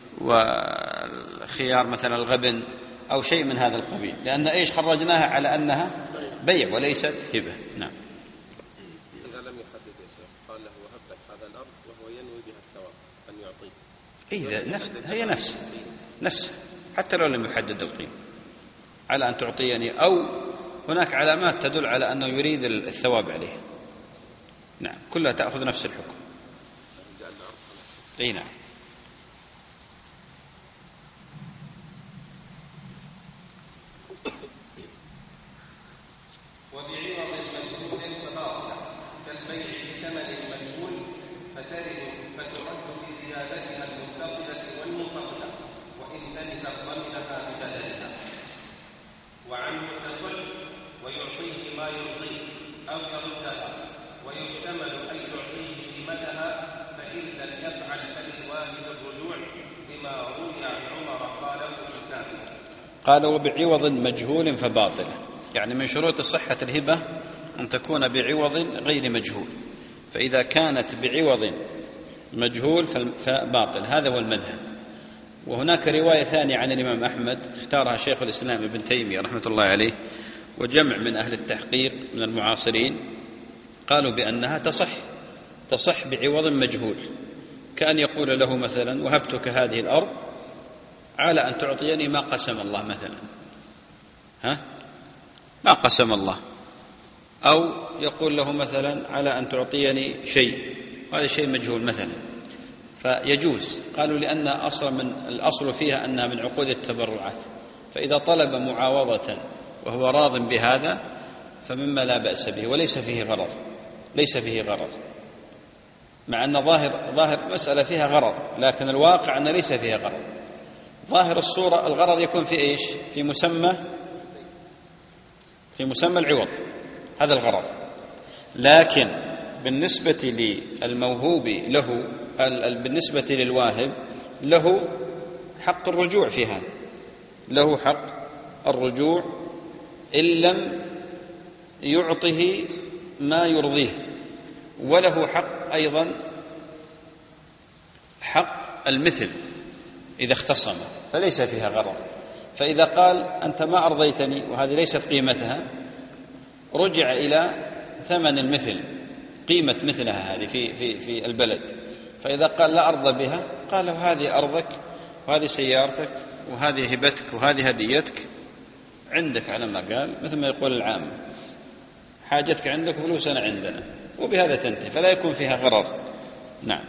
وخيار مثلا الغبن أو شيء من هذا القبيل، لأن إيش خرجناها على أنها بيع وليست هبة. نعم. إذا لم يحدد يا شيخ، قال له وهبت هذا الأرض وهو ينوي بها الثواب أن يعطيه، إيه نفس هي نفس نفس حتى لو لم يحدد القيمة، على أن تعطيني، أو هناك علامات تدل على أنه يريد الثواب عليه. نعم، كلها تأخذ نفس الحكم. أي نعم. وبعوض مجهول فباطلة كالبيع بثمن مجهول فترد فترد بزيادتها المتصلة والمنفصلة وإن تلك ضمنها ببدلها، وعنه تصح ويعطيه ما يرضيه أو يردها، ويحتمل أن يعطيه قيمتها، فإن لم يفعل فللواجب الرجوع بما روي عن عمر قاله في كتابه. قال وبعوض مجهول فباطلة، يعني من شروط صحة الهبة أن تكون بعوض غير مجهول، فإذا كانت بعوض مجهول فباطل، هذا هو المذهب. وهناك رواية ثانية عن الإمام أحمد اختارها شيخ الإسلام ابن تيمية رحمة الله عليه وجمع من أهل التحقيق من المعاصرين، قالوا بأنها تصح تصح بعوض مجهول، كأن يقول له مثلا وهبتك هذه الأرض على أن تعطيني ما قسم الله مثلا، ها ما قسم الله، أو يقول له مثلا على أن تعطيني شيء، هذا الشيء مجهول مثلا، فيجوز. قالوا لأن أصلا من الأصل فيها أنها من عقود التبرعات، فإذا طلب معاوضة وهو راض بهذا فمما لا بأس به وليس فيه غرض، ليس فيه غرض، مع أن ظاهر ظاهر مسألة فيها غرض، لكن الواقع أن ليس فيها غرض. ظاهر الصورة الغرض يكون في إيش؟ في مسمى في مسمى العوض، هذا الغرض. لكن بالنسبة للموهوب له، بالنسبة للواهب له حق الرجوع في هذا، له حق الرجوع إن لم يعطه ما يرضيه، وله حق أيضا حق المثل إذا اختصم، فليس فيها غرض. فإذا قال أنت ما أرضيتني وهذه ليست قيمتها، رجع إلى ثمن المثل، قيمة مثلها هذه في, في, في البلد. فإذا قال لا أرضى بها، قال له هذه أرضك وهذه سيارتك وهذه هبتك وهذه هديتك عندك، على ما قال، مثل ما يقول العام حاجتك عندك فلوسنا عندنا، وبهذا تنتهي، فلا يكون فيها غرر. نعم.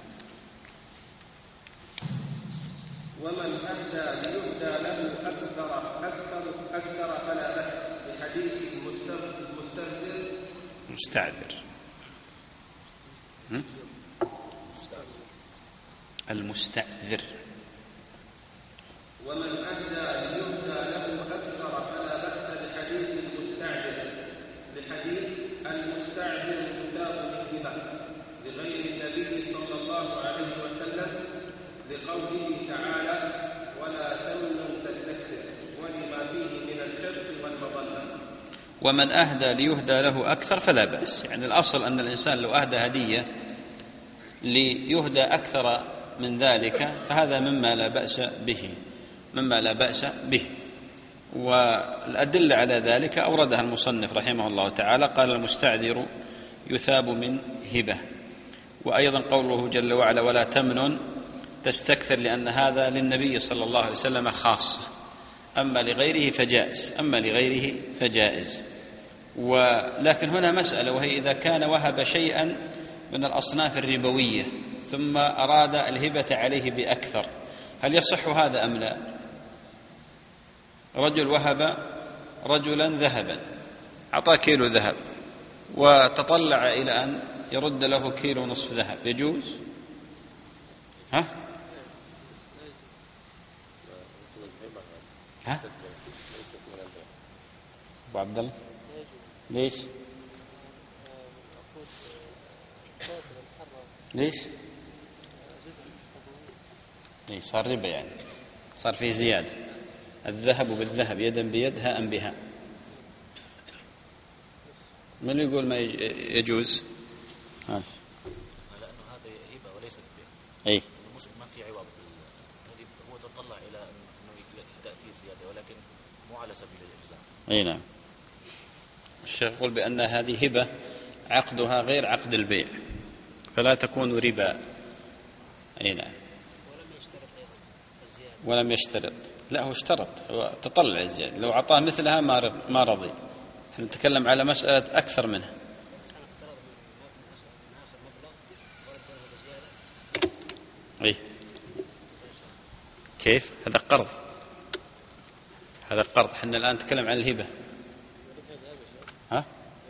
ومن أهدى ليهدى له أكثر أكثر أكثر فلا بأس، بحديث المستهزر مستعذر المستعذر. ومن أهدى ليهدى له أكثر فلا بأس، بحديث المستعذر بحديث المستعذر كتاب الهبة لغير النبي صلى الله عليه وسلم، لقوله تعالى ولا تمنن تستكثر، ولما فيه من الحرص والمظلة. ومن أهدى ليهدى له أكثر فلا بأس، يعني الأصل أن الإنسان لو أهدى هدية ليهدى أكثر من ذلك فهذا مما لا بأس به، مما لا بأس به. والأدلة على ذلك أوردها المصنف رحمه الله تعالى، قال المستعذر يثاب من هبة. وأيضا قوله جل وعلا ولا تمنن تستكثر، لأن هذا للنبي صلى الله عليه وسلم خاصة، أما لغيره فجائز، أما لغيره فجائز. ولكن هنا مسألة، وهي إذا كان وهب شيئا من الأصناف الربوية ثم أراد الهبة عليه بأكثر، هل يصح هذا أم لا؟ رجل وهب رجلا ذهبا، أعطاه كيلو ذهب وتطلع إلى أن يرد له كيلو نصف ذهب، يجوز؟ ها؟ ها؟ أبو عبد الله ليش؟ ليش؟ ليش صار ربا يعني، صار فيه زيادة. الذهب بالذهب يدا بيد هاء بها. من يقول ما يجوز؟ ها. لأنه هذا هبة وليست بيع. أي. المسلم ما في عوض، هو تطلع إلى أنه تأتي زيادة ولكن مو على سبيل الإجزاء. أي نعم. الشيخ يقول بأن هذه هبة عقدها غير عقد البيع فلا تكون ربا. أي نعم. ولم يشترط. لا هو اشترط، هو تطلع الزيادة، لو أعطاه مثلها ما رضي. نحن نتكلم على مسألة أكثر منها. أي كيف؟ هذا قرض، هذا قرض. احنا الآن نتكلم عن الهبة. ها؟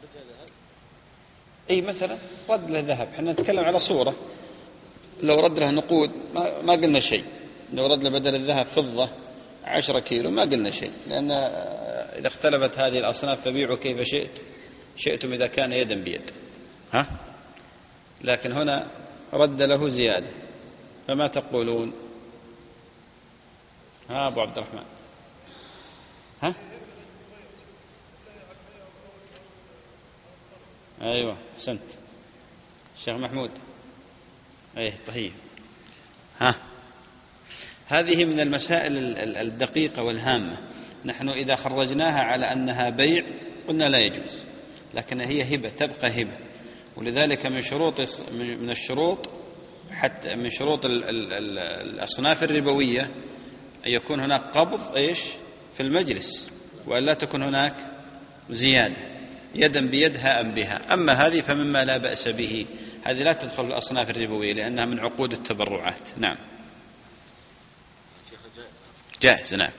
أي مثلا رد له ذهب، احنا نتكلم على صورة. لو رد له نقود ما, ما قلنا شيء، لو رد له بدل الذهب فضة عشرة كيلو ما قلنا شيء، لأن إذا اختلفت هذه الأصناف فبيعوا كيف شئت شئتم إذا كان يدا بيد. ها؟ لكن هنا رد له زيادة، فما تقولون؟ ها أبو عبد الرحمن؟ ها؟ أيوة أحسنت الشيخ محمود. أيه طيب. ها، هذه من المسائل الدقيقة والهامة. نحن إذا خرجناها على أنها بيع قلنا لا يجوز، لكن هي هبة، تبقى هبة. ولذلك من شروط من الشروط حتى من شروط ال ال ال الأصناف الربوية أن يكون هناك قبض إيش في المجلس، وأن لا تكون هناك زيادة يدا بيد هاء بها. أما هذه فمما لا بأس به، هذه لا تدخل في الأصناف الربوية لأنها من عقود التبرعات. نعم جائز. نعم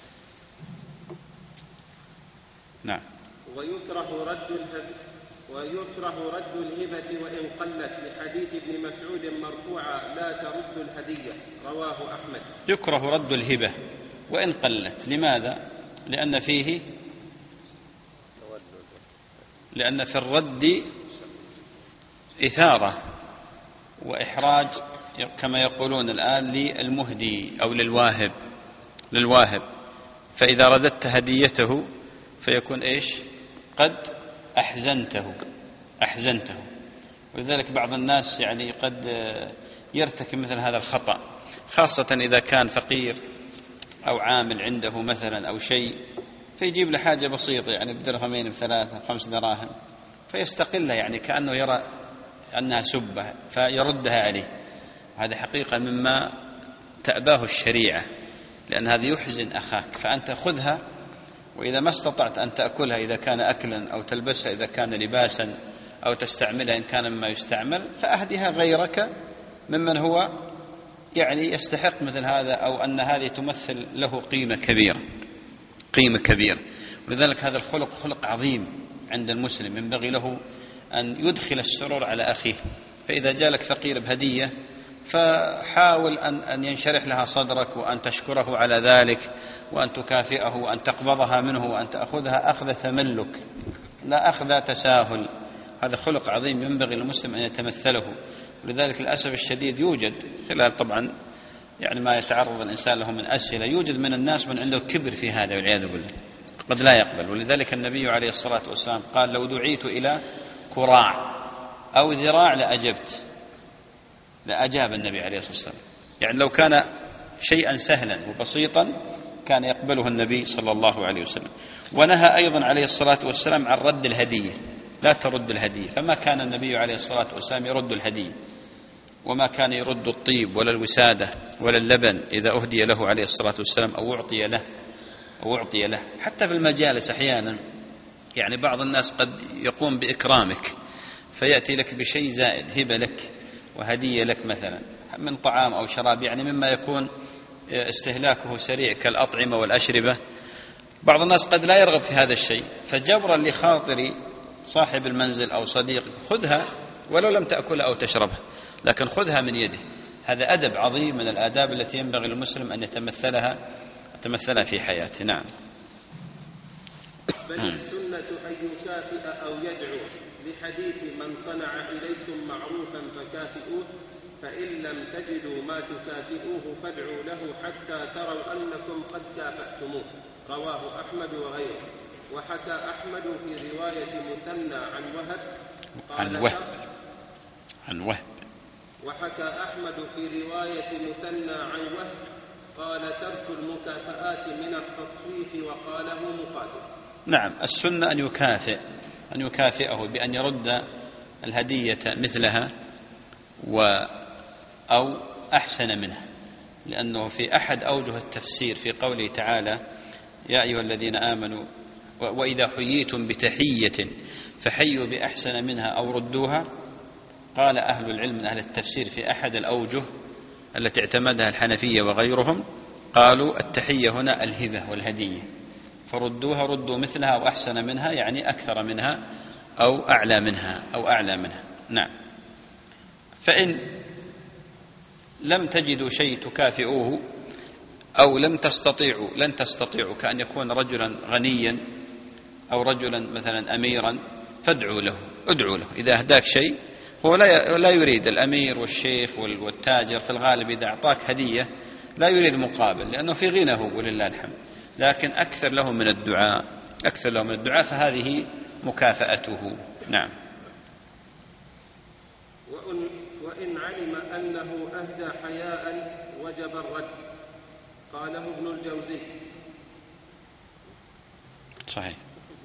نعم. ويكره رد الهبة ويكره رد الهبة وإن قلت، لحديث ابن مسعود مرفوعا لا ترد الهدية، رواه أحمد. يكره رد الهبة وإن قلت. لماذا؟ لأن فيه لأن في الرد إثارة وإحراج كما يقولون الآن للمهدي أو للواهب للواهب فإذا رددت هديته فيكون إيش قد أحزنته أحزنته ولذلك بعض الناس يعني قد يرتكب مثل هذا الخطأ، خاصة إذا كان فقير أو عامل عنده مثلا أو شيء، فيجيب له حاجة بسيطة يعني بدرهمين بثلاثة خمس دراهم فيستقلها، يعني كأنه يرى أنها سبة فيردها عليه. هذا حقيقة مما تأباه الشريعة، لأن هذا يحزن أخاك، فأنت خذها، وإذا ما استطعت أن تأكلها إذا كان أكلا أو تلبسها إذا كان لباسا أو تستعملها إن كان مما يستعمل، فأهدها غيرك ممن هو يعني يستحق مثل هذا، أو أن هذه تمثل له قيمة كبيرة قيمة كبيرة. ولذلك هذا الخلق خلق عظيم عند المسلم، ينبغي له أن يدخل السرور على أخيه. فإذا جالك فقير بهدية فحاول أن أن ينشرح لها صدرك، وأن تشكره على ذلك، وأن تكافئه، وأن تقبضها منه، وأن تأخذها أخذ تملك لا أخذ تساهل. هذا خلق عظيم ينبغي للمسلم أن يتمثله. ولذلك للأسف الشديد يوجد خلال طبعا يعني ما يتعرض الإنسان له من أسئلة، يوجد من الناس من عنده كبر في هذا والعياذ بالله، قد لا يقبل. ولذلك النبي عليه الصلاة والسلام قال لو دعيت إلى كراع أو ذراع لأجبت. لأجاب النبي عليه الصلاة والسلام. يعني لو كان شيئا سهلا وبسيطا كان يقبله النبي صلى الله عليه وسلم. ونهى أيضا عليه الصلاة والسلام عن رد الهدية، لا ترد الهدية، فما كان النبي عليه الصلاة والسلام يرد الهدية، وما كان يرد الطيب ولا الوسادة ولا اللبن إذا أهدي له عليه الصلاة والسلام أو أعطي له أو أعطي له. حتى في المجالس أحيانا يعني بعض الناس قد يقوم بإكرامك فيأتي لك بشيء زائد، هبة لك وهدية لك مثلا من طعام أو شراب، يعني مما يكون استهلاكه سريع كالأطعمة والأشربة. بعض الناس قد لا يرغب في هذا الشيء، فجبرا لخاطر صاحب المنزل أو صديق خذها ولو لم تأكلها أو تشربها، لكن خذها من يده. هذا أدب عظيم من الآداب التي ينبغي للمسلم أن يتمثلها يتمثلها في حياته. نعم. بل السنة أن يكافئ أو يدعو، لحديث من صنع إليكم معروفا فكافئوه، فإن لم تجدوا ما تكافئوه فادعوا له حتى تروا أنكم قد كافأتموه، رواه أحمد وغيره. وحكى أحمد في رواية مثنى عن وهب عن وهب عن وهب وحكى أحمد في رواية مثنى عن وهب قال ترك المكافآت من التطفيف، وقاله مقاتل. نعم، السنة أن يكافئ أن يكافئه بأن يرد الهدية مثلها و أو أحسن منها، لأنه في أحد أوجه التفسير في قوله تعالى يا أيها الذين آمنوا وإذا حييتم بتحية فحيوا بأحسن منها أو ردوها. قال أهل العلم من أهل التفسير في أحد الأوجه التي اعتمدها الحنفية وغيرهم، قالوا التحية هنا الهبة والهدية، فردوها ردوا مثلها أو أحسن منها، يعني أكثر منها أو أعلى منها أو أعلى منها. نعم. فإن لم تجدوا شيء تكافئوه أو لم تستطيعوا لن تستطيعوا كأن يكون رجلا غنيا أو رجلا مثلا أميرا، فادعوا له ادعوا له. إذا أهداك شيء هو لا يريد، الأمير والشيخ والتاجر في الغالب إذا أعطاك هدية لا يريد مقابل لأنه في غنى ولله الحمد، لكن أكثر له من الدعاء أكثر له من الدعاء فهذه مكافأته. نعم. وإن, وإن علم أنه أهدى حياء وجب الرد، قاله ابن الجوزي. صحيح.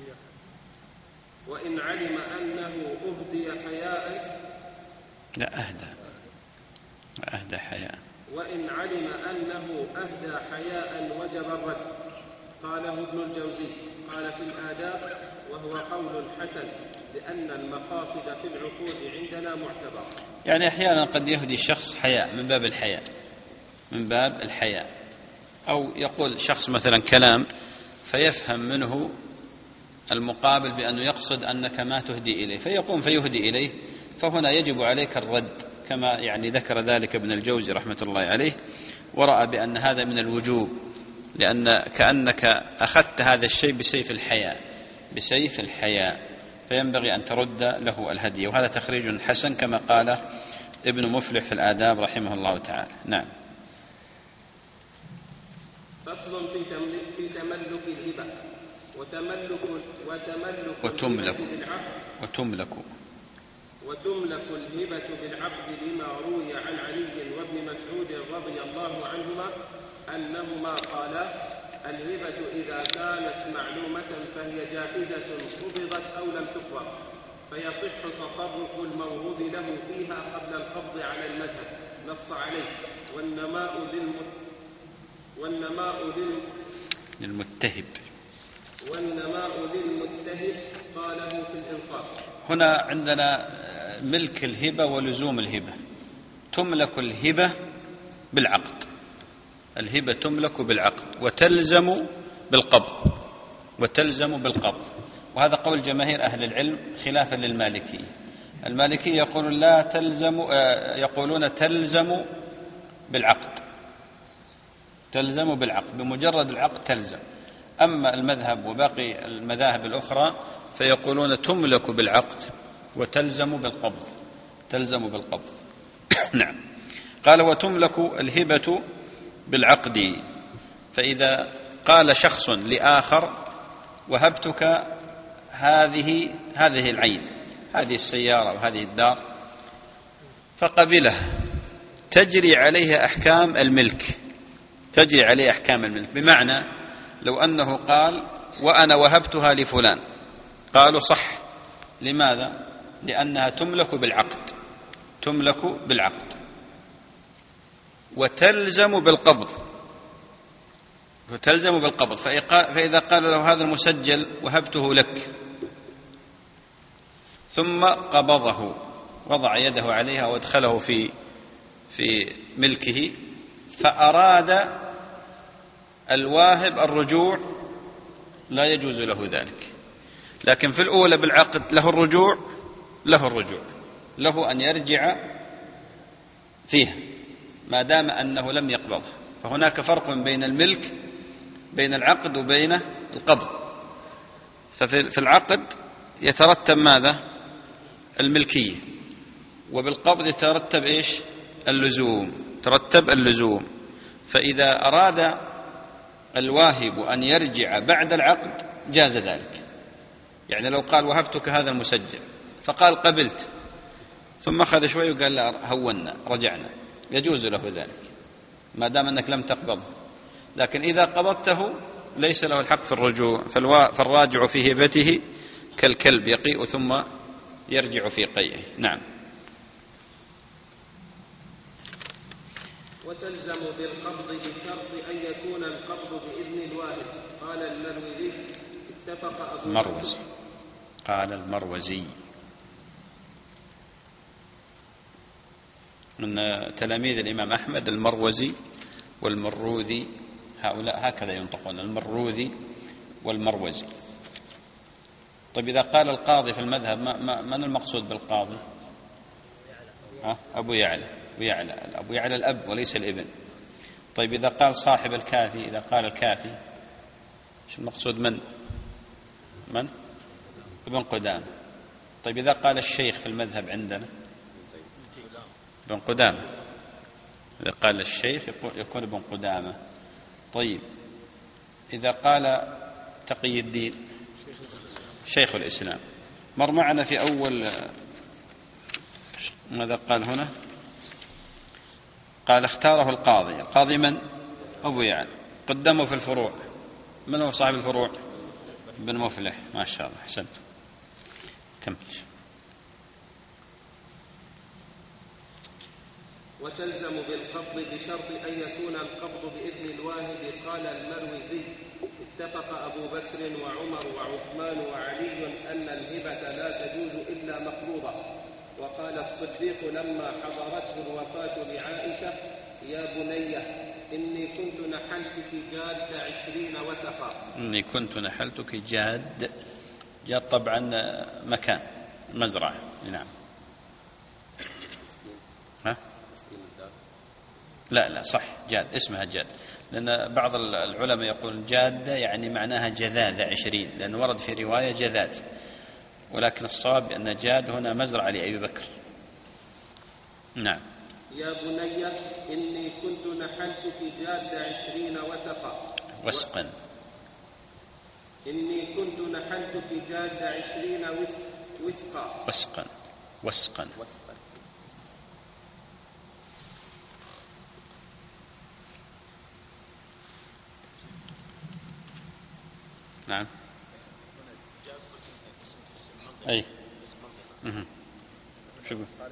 وإن علم أنه أهدي حياء لا أهدى أهدى حياء وإن علم أنه أهدى حياء وجب الرد، قاله ابن الجوزي. قال في الآداب وهو قول حسن، لأن المقاصد في العقود عندنا معتبرة. يعني أحيانا قد يهدي الشخص حياء من باب الحياء من باب الحياء أو يقول شخص مثلا كلام فيفهم منه المقابل بأنه يقصد أنك ما تهدي إليه فيقوم فيهدي إليه، فهنا يجب عليك الرد، كما يعني ذكر ذلك ابن الجوزي رحمة الله عليه، ورأى بأن هذا من الوجوب، لأن كأنك أخذت هذا الشيء بسيف الحياء بسيف الحياء فينبغي أن ترد له الهدية. وهذا تخريج حسن كما قال ابن مفلح في الآداب رحمه الله تعالى. نعم. فصل في تملك الهبة وتملك وتملك وتملك بالعقد وتملك وتملك الهبة بالعقد لما روي عن علي وابن مسعود رضي الله عنهما أنهما قالا الهبة إذا كانت معلومة فهي جائزة قبضت أو لم تقبض، فيصح تصرف الموهوب له فيها قبل القبض على المذهب، نص عليه. والنماء للمت والنماء لل... للمتهب والنماء للمتهب قاله في الإنصاف. هنا عندنا ملك الهبة ولزوم الهبة. تملك الهبة بالعقد، الهبة تملك بالعقد وتلزم بالقبض وتلزم بالقبض وهذا قول جماهير أهل العلم خلافا للمالكية. المالكية يقولون لا تلزم يقولون تلزم بالعقد تلزم بالعقد بمجرد العقد تلزم. أما المذهب وباقي المذاهب الأخرى فيقولون تملك بالعقد وتلزم بالقبض تلزم بالقبض. نعم. قال وتملك الهبة بالعقد، فإذا قال شخص لآخر وهبتك هذه هذه العين هذه السيارة وهذه الدار فقبله تجري عليها أحكام الملك، تجري عليها أحكام الملك. بمعنى لو أنه قال وأنا وهبتها لفلان، قالوا صح. لماذا؟ لأنها تملك بالعقد، تملك بالعقد وتلزم بالقبض، وتلزم بالقبض. فإذا قال له هذا المسجل وهبته لك، ثم قبضه، وضع يده عليها وادخله في في ملكه، فأراد الواهب الرجوع، لا يجوز له ذلك. لكن في الأولى بالعقد له الرجوع، له الرجوع، له أن يرجع فيها ما دام أنه لم يقبضه. فهناك فرق بين الملك، بين العقد وبين القبض. ففي العقد يترتب ماذا؟ الملكية، وبالقبض يترتب إيش؟ اللزوم، ترتب اللزوم. فإذا أراد الواهب أن يرجع بعد العقد جاز ذلك. يعني لو قال وهبتك هذا المسجل فقال قبلت، ثم أخذ شوي وقال لا هونا رجعنا، يجوز له ذلك ما دام أنك لم تقبضه. لكن إذا قبضته ليس له الحق في الرجوع، فالراجع في هبته كالكلب يقيء ثم يرجع في قيئه. نعم. وتلزم بالقبض بشرط أن يكون القبض بإذن الواهب. قال المروزي اتفق أبو مروزي قال المروزي من تلاميذ الإمام أحمد، المروزي والمروذي، هؤلاء هكذا ينطقون، المروذي والمروزي. طيب إذا قال القاضي في المذهب، من المقصود بالقاضي؟ ها؟ أبو يعلى، ويعلى أبو يعلى الأب وليس الابن. طيب إذا قال صاحب الكافي، إذا قال الكافي شو المقصود؟ من من ابن قدامة. طيب إذا قال الشيخ في المذهب عندنا ابن قدامة، إذا قال الشيخ يكون ابن قدامة. طيب إذا قال تقي الدين شيخ الإسلام. مر معنا في أول ماذا قال هنا؟ قال اختاره القاضي. القاضي من؟ أبو يعلى. قدمه في الفروع، من هو صاحب الفروع؟ ابن مفلح. ما شاء الله، أحسنت. كمل. وتلزم بالقبض بشرط أن يكون القبض بإذن الواهب. قال المروزي اتفق أبو بكر وعمر وعثمان وعلي أن الهبة لا تجوز إلا مقبوضة. وقال الصديق لما حضرته الوفاة لعائشة يا بني إني كنت نحلتك جاد عشرين وسقا. إني كنت نحلتك جاد، جاد طبعا مكان مزرعة. نعم. ها؟ لا لا صح، جاد اسمها جاد، لأن بعض العلماء يقول جادة يعني معناها جذاذة عشرين، لأن ورد في رواية جذاذ، ولكن الصواب أن جاد هنا مزرعة لأبي بكر. نعم. يا بني إني كنت نحلتك جاد عشرين وسقا. وسقا. إني كنت نحلتك جاد عشرين وسقا. وسقا. وسقا. نعم. أي. شو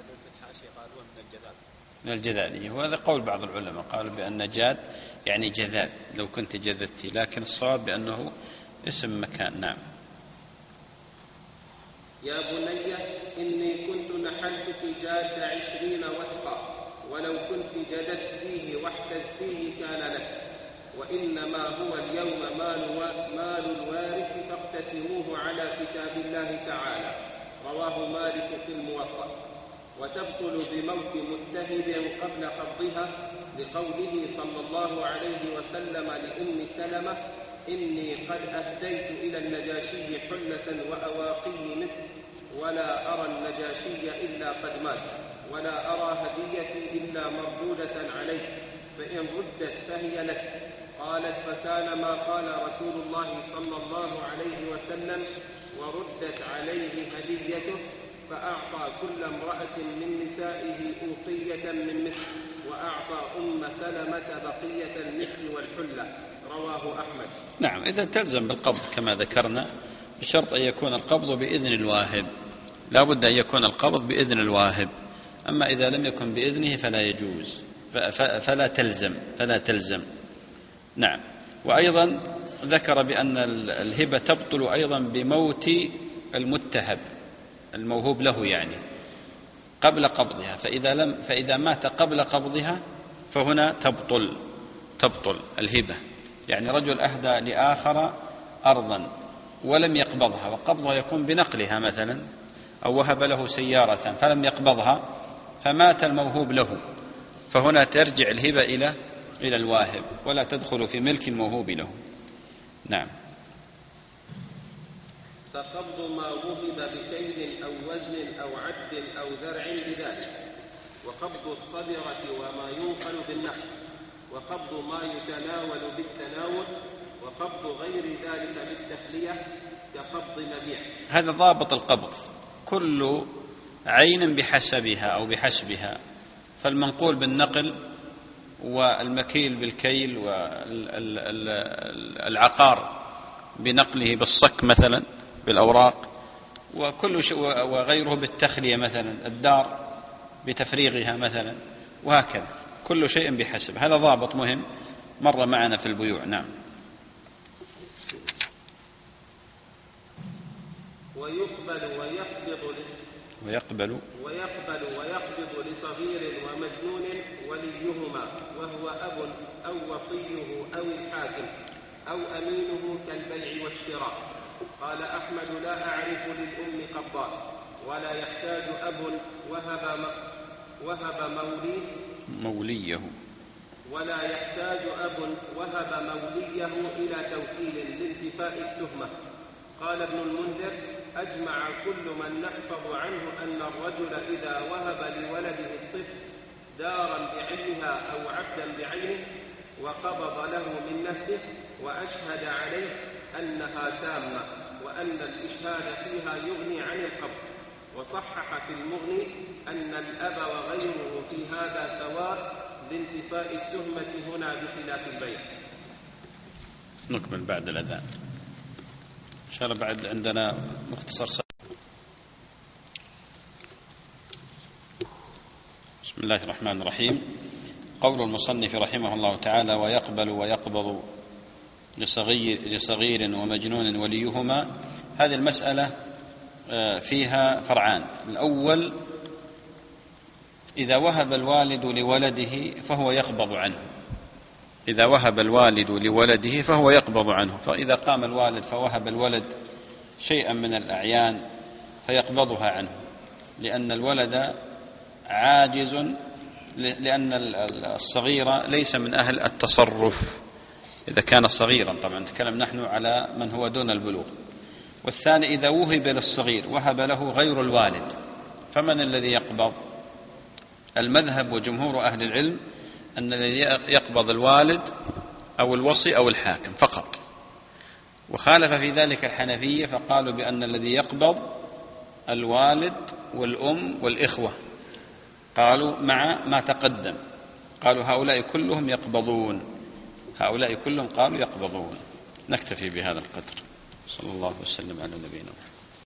من الجذاذ، وهذا قول بعض العلماء، قالوا بأن جاد يعني جذاذ، لو كنت جذذتي، لكن الصواب بأنه اسم مكان. نعم. يا بني إني كنت نحلتك جاد عشرين وسقا، ولو كنت جددت فيه واحتزتيه كان لك، وإنما هو اليوم مال, مال الوارث فاقتسموه على كتاب الله تعالى. رواه مالك في الموطأ. وتبطل بموت متهد قبل قبضها، لقوله صلى الله عليه وسلم لأم سلمة إني قد أهديت إلى النجاشي حلة وأواقي مصر، ولا أرى النجاشي إلا قد مات، ولا أرى هديتي إلا مردودة عليه، فإن ردت فهي لك. قالت فكان ما قال رسول الله صلى الله عليه وسلم وردت عليه هديته، فأعطى كل امرأة من نسائه أوقية من مصر، وأعطى أم سلمة بقية المسك والحلة. رواه أحمد. نعم، إذا تلزم بالقبض كما ذكرنا بشرط أن يكون القبض بإذن الواهب، لا بد أن يكون القبض بإذن الواهب، أما إذا لم يكن بإذنه فلا يجوز، فلا تلزم فلا تلزم نعم. وأيضا ذكر بأن الهبة تبطل أيضا بموت المتهب الموهوب له يعني قبل قبضها، فإذا لم فإذا مات قبل قبضها فهنا تبطل تبطل الهبة. يعني رجل أهدى لآخر أرضا ولم يقبضها، وقبضها يكون بنقلها مثلا، أو وهب له سيارة فلم يقبضها فمات الموهوب له، فهنا ترجع الهبة إلى إلى الواهب ولا تدخل في ملك الموهوب له. نعم. فقبض ما وهب بكيل أو وزن أو عد أو زرع بذلك، وقبض الصدرة وما ينقل بالنقل، وقبض ما يتناول بالتناول، وقبض غير ذلك بالتخلية كقبض مبيع. هذا ضابط القبض، كل عين بحسبها أو بحسبها، فالمنقول بالنقل والمكيل بالكيل والعقار بنقله بالصك مثلا بالأوراق، وكل شيء وغيره بالتخلية مثلا، الدار بتفريغها مثلا، وهكذا كل شيء بحسب. هذا ضابط مهم مر معنا في البيوع. نعم. ويقبل ويقبض ويقبل ويقبل ويقبض لصغير ومجنون وليهما، وهو أب أو وصيه أو الحاكم أو أمينه كالبيع والشراء. قال أحمد: لا أعرف للأم قبضان، ولا يحتاج أب وهب وهب موليه موليه ولا يحتاج أب وهب موليه إلى توكيل لانتفاء التهمة. قال ابن المنذر: أجمع كل من نحفظ عنه أن الرجل إذا وهب لولده الطفل دارا بعينها أو عبدا بعينه وقبض له من نفسه وأشهد عليه أنها تامة، وأن الإشهاد فيها يغني عن القبض. وصحح في المغني أن الأب وغيره في هذا سواء لانتفاء التهمة هنا بخلاف البيع. نكمل بعد الأذان إن شاء الله. بعد عندنا مختصر سابق. بسم الله الرحمن الرحيم. قول المصنف رحمه الله تعالى: ويقبل ويقبض لصغير, لصغير ومجنون وليهما. هذه المسألة فيها فرعان. الأول: إذا وهب الوالد لولده فهو يقبض عنه، إذا وهب الوالد لولده فهو يقبض عنه. فإذا قام الوالد فوهب الولد شيئا من الأعيان فيقبضها عنه، لأن الولد عاجز، لأن الصغير ليس من أهل التصرف إذا كان صغيرا. طبعا نتكلم نحن على من هو دون البلوغ. والثاني: إذا وهب للصغير وهب له غير الوالد، فمن الذي يقبض؟ المذهب وجمهور أهل العلم أن الذي يقبض الوالد أو الوصي أو الحاكم فقط. وخالف في ذلك الحنفية فقالوا بأن الذي يقبض الوالد والأم والإخوة، قالوا مع ما تقدم، قالوا هؤلاء كلهم يقبضون، هؤلاء كلهم قالوا يقبضون. نكتفي بهذا القدر. صلى الله وسلم على نبينا محمد.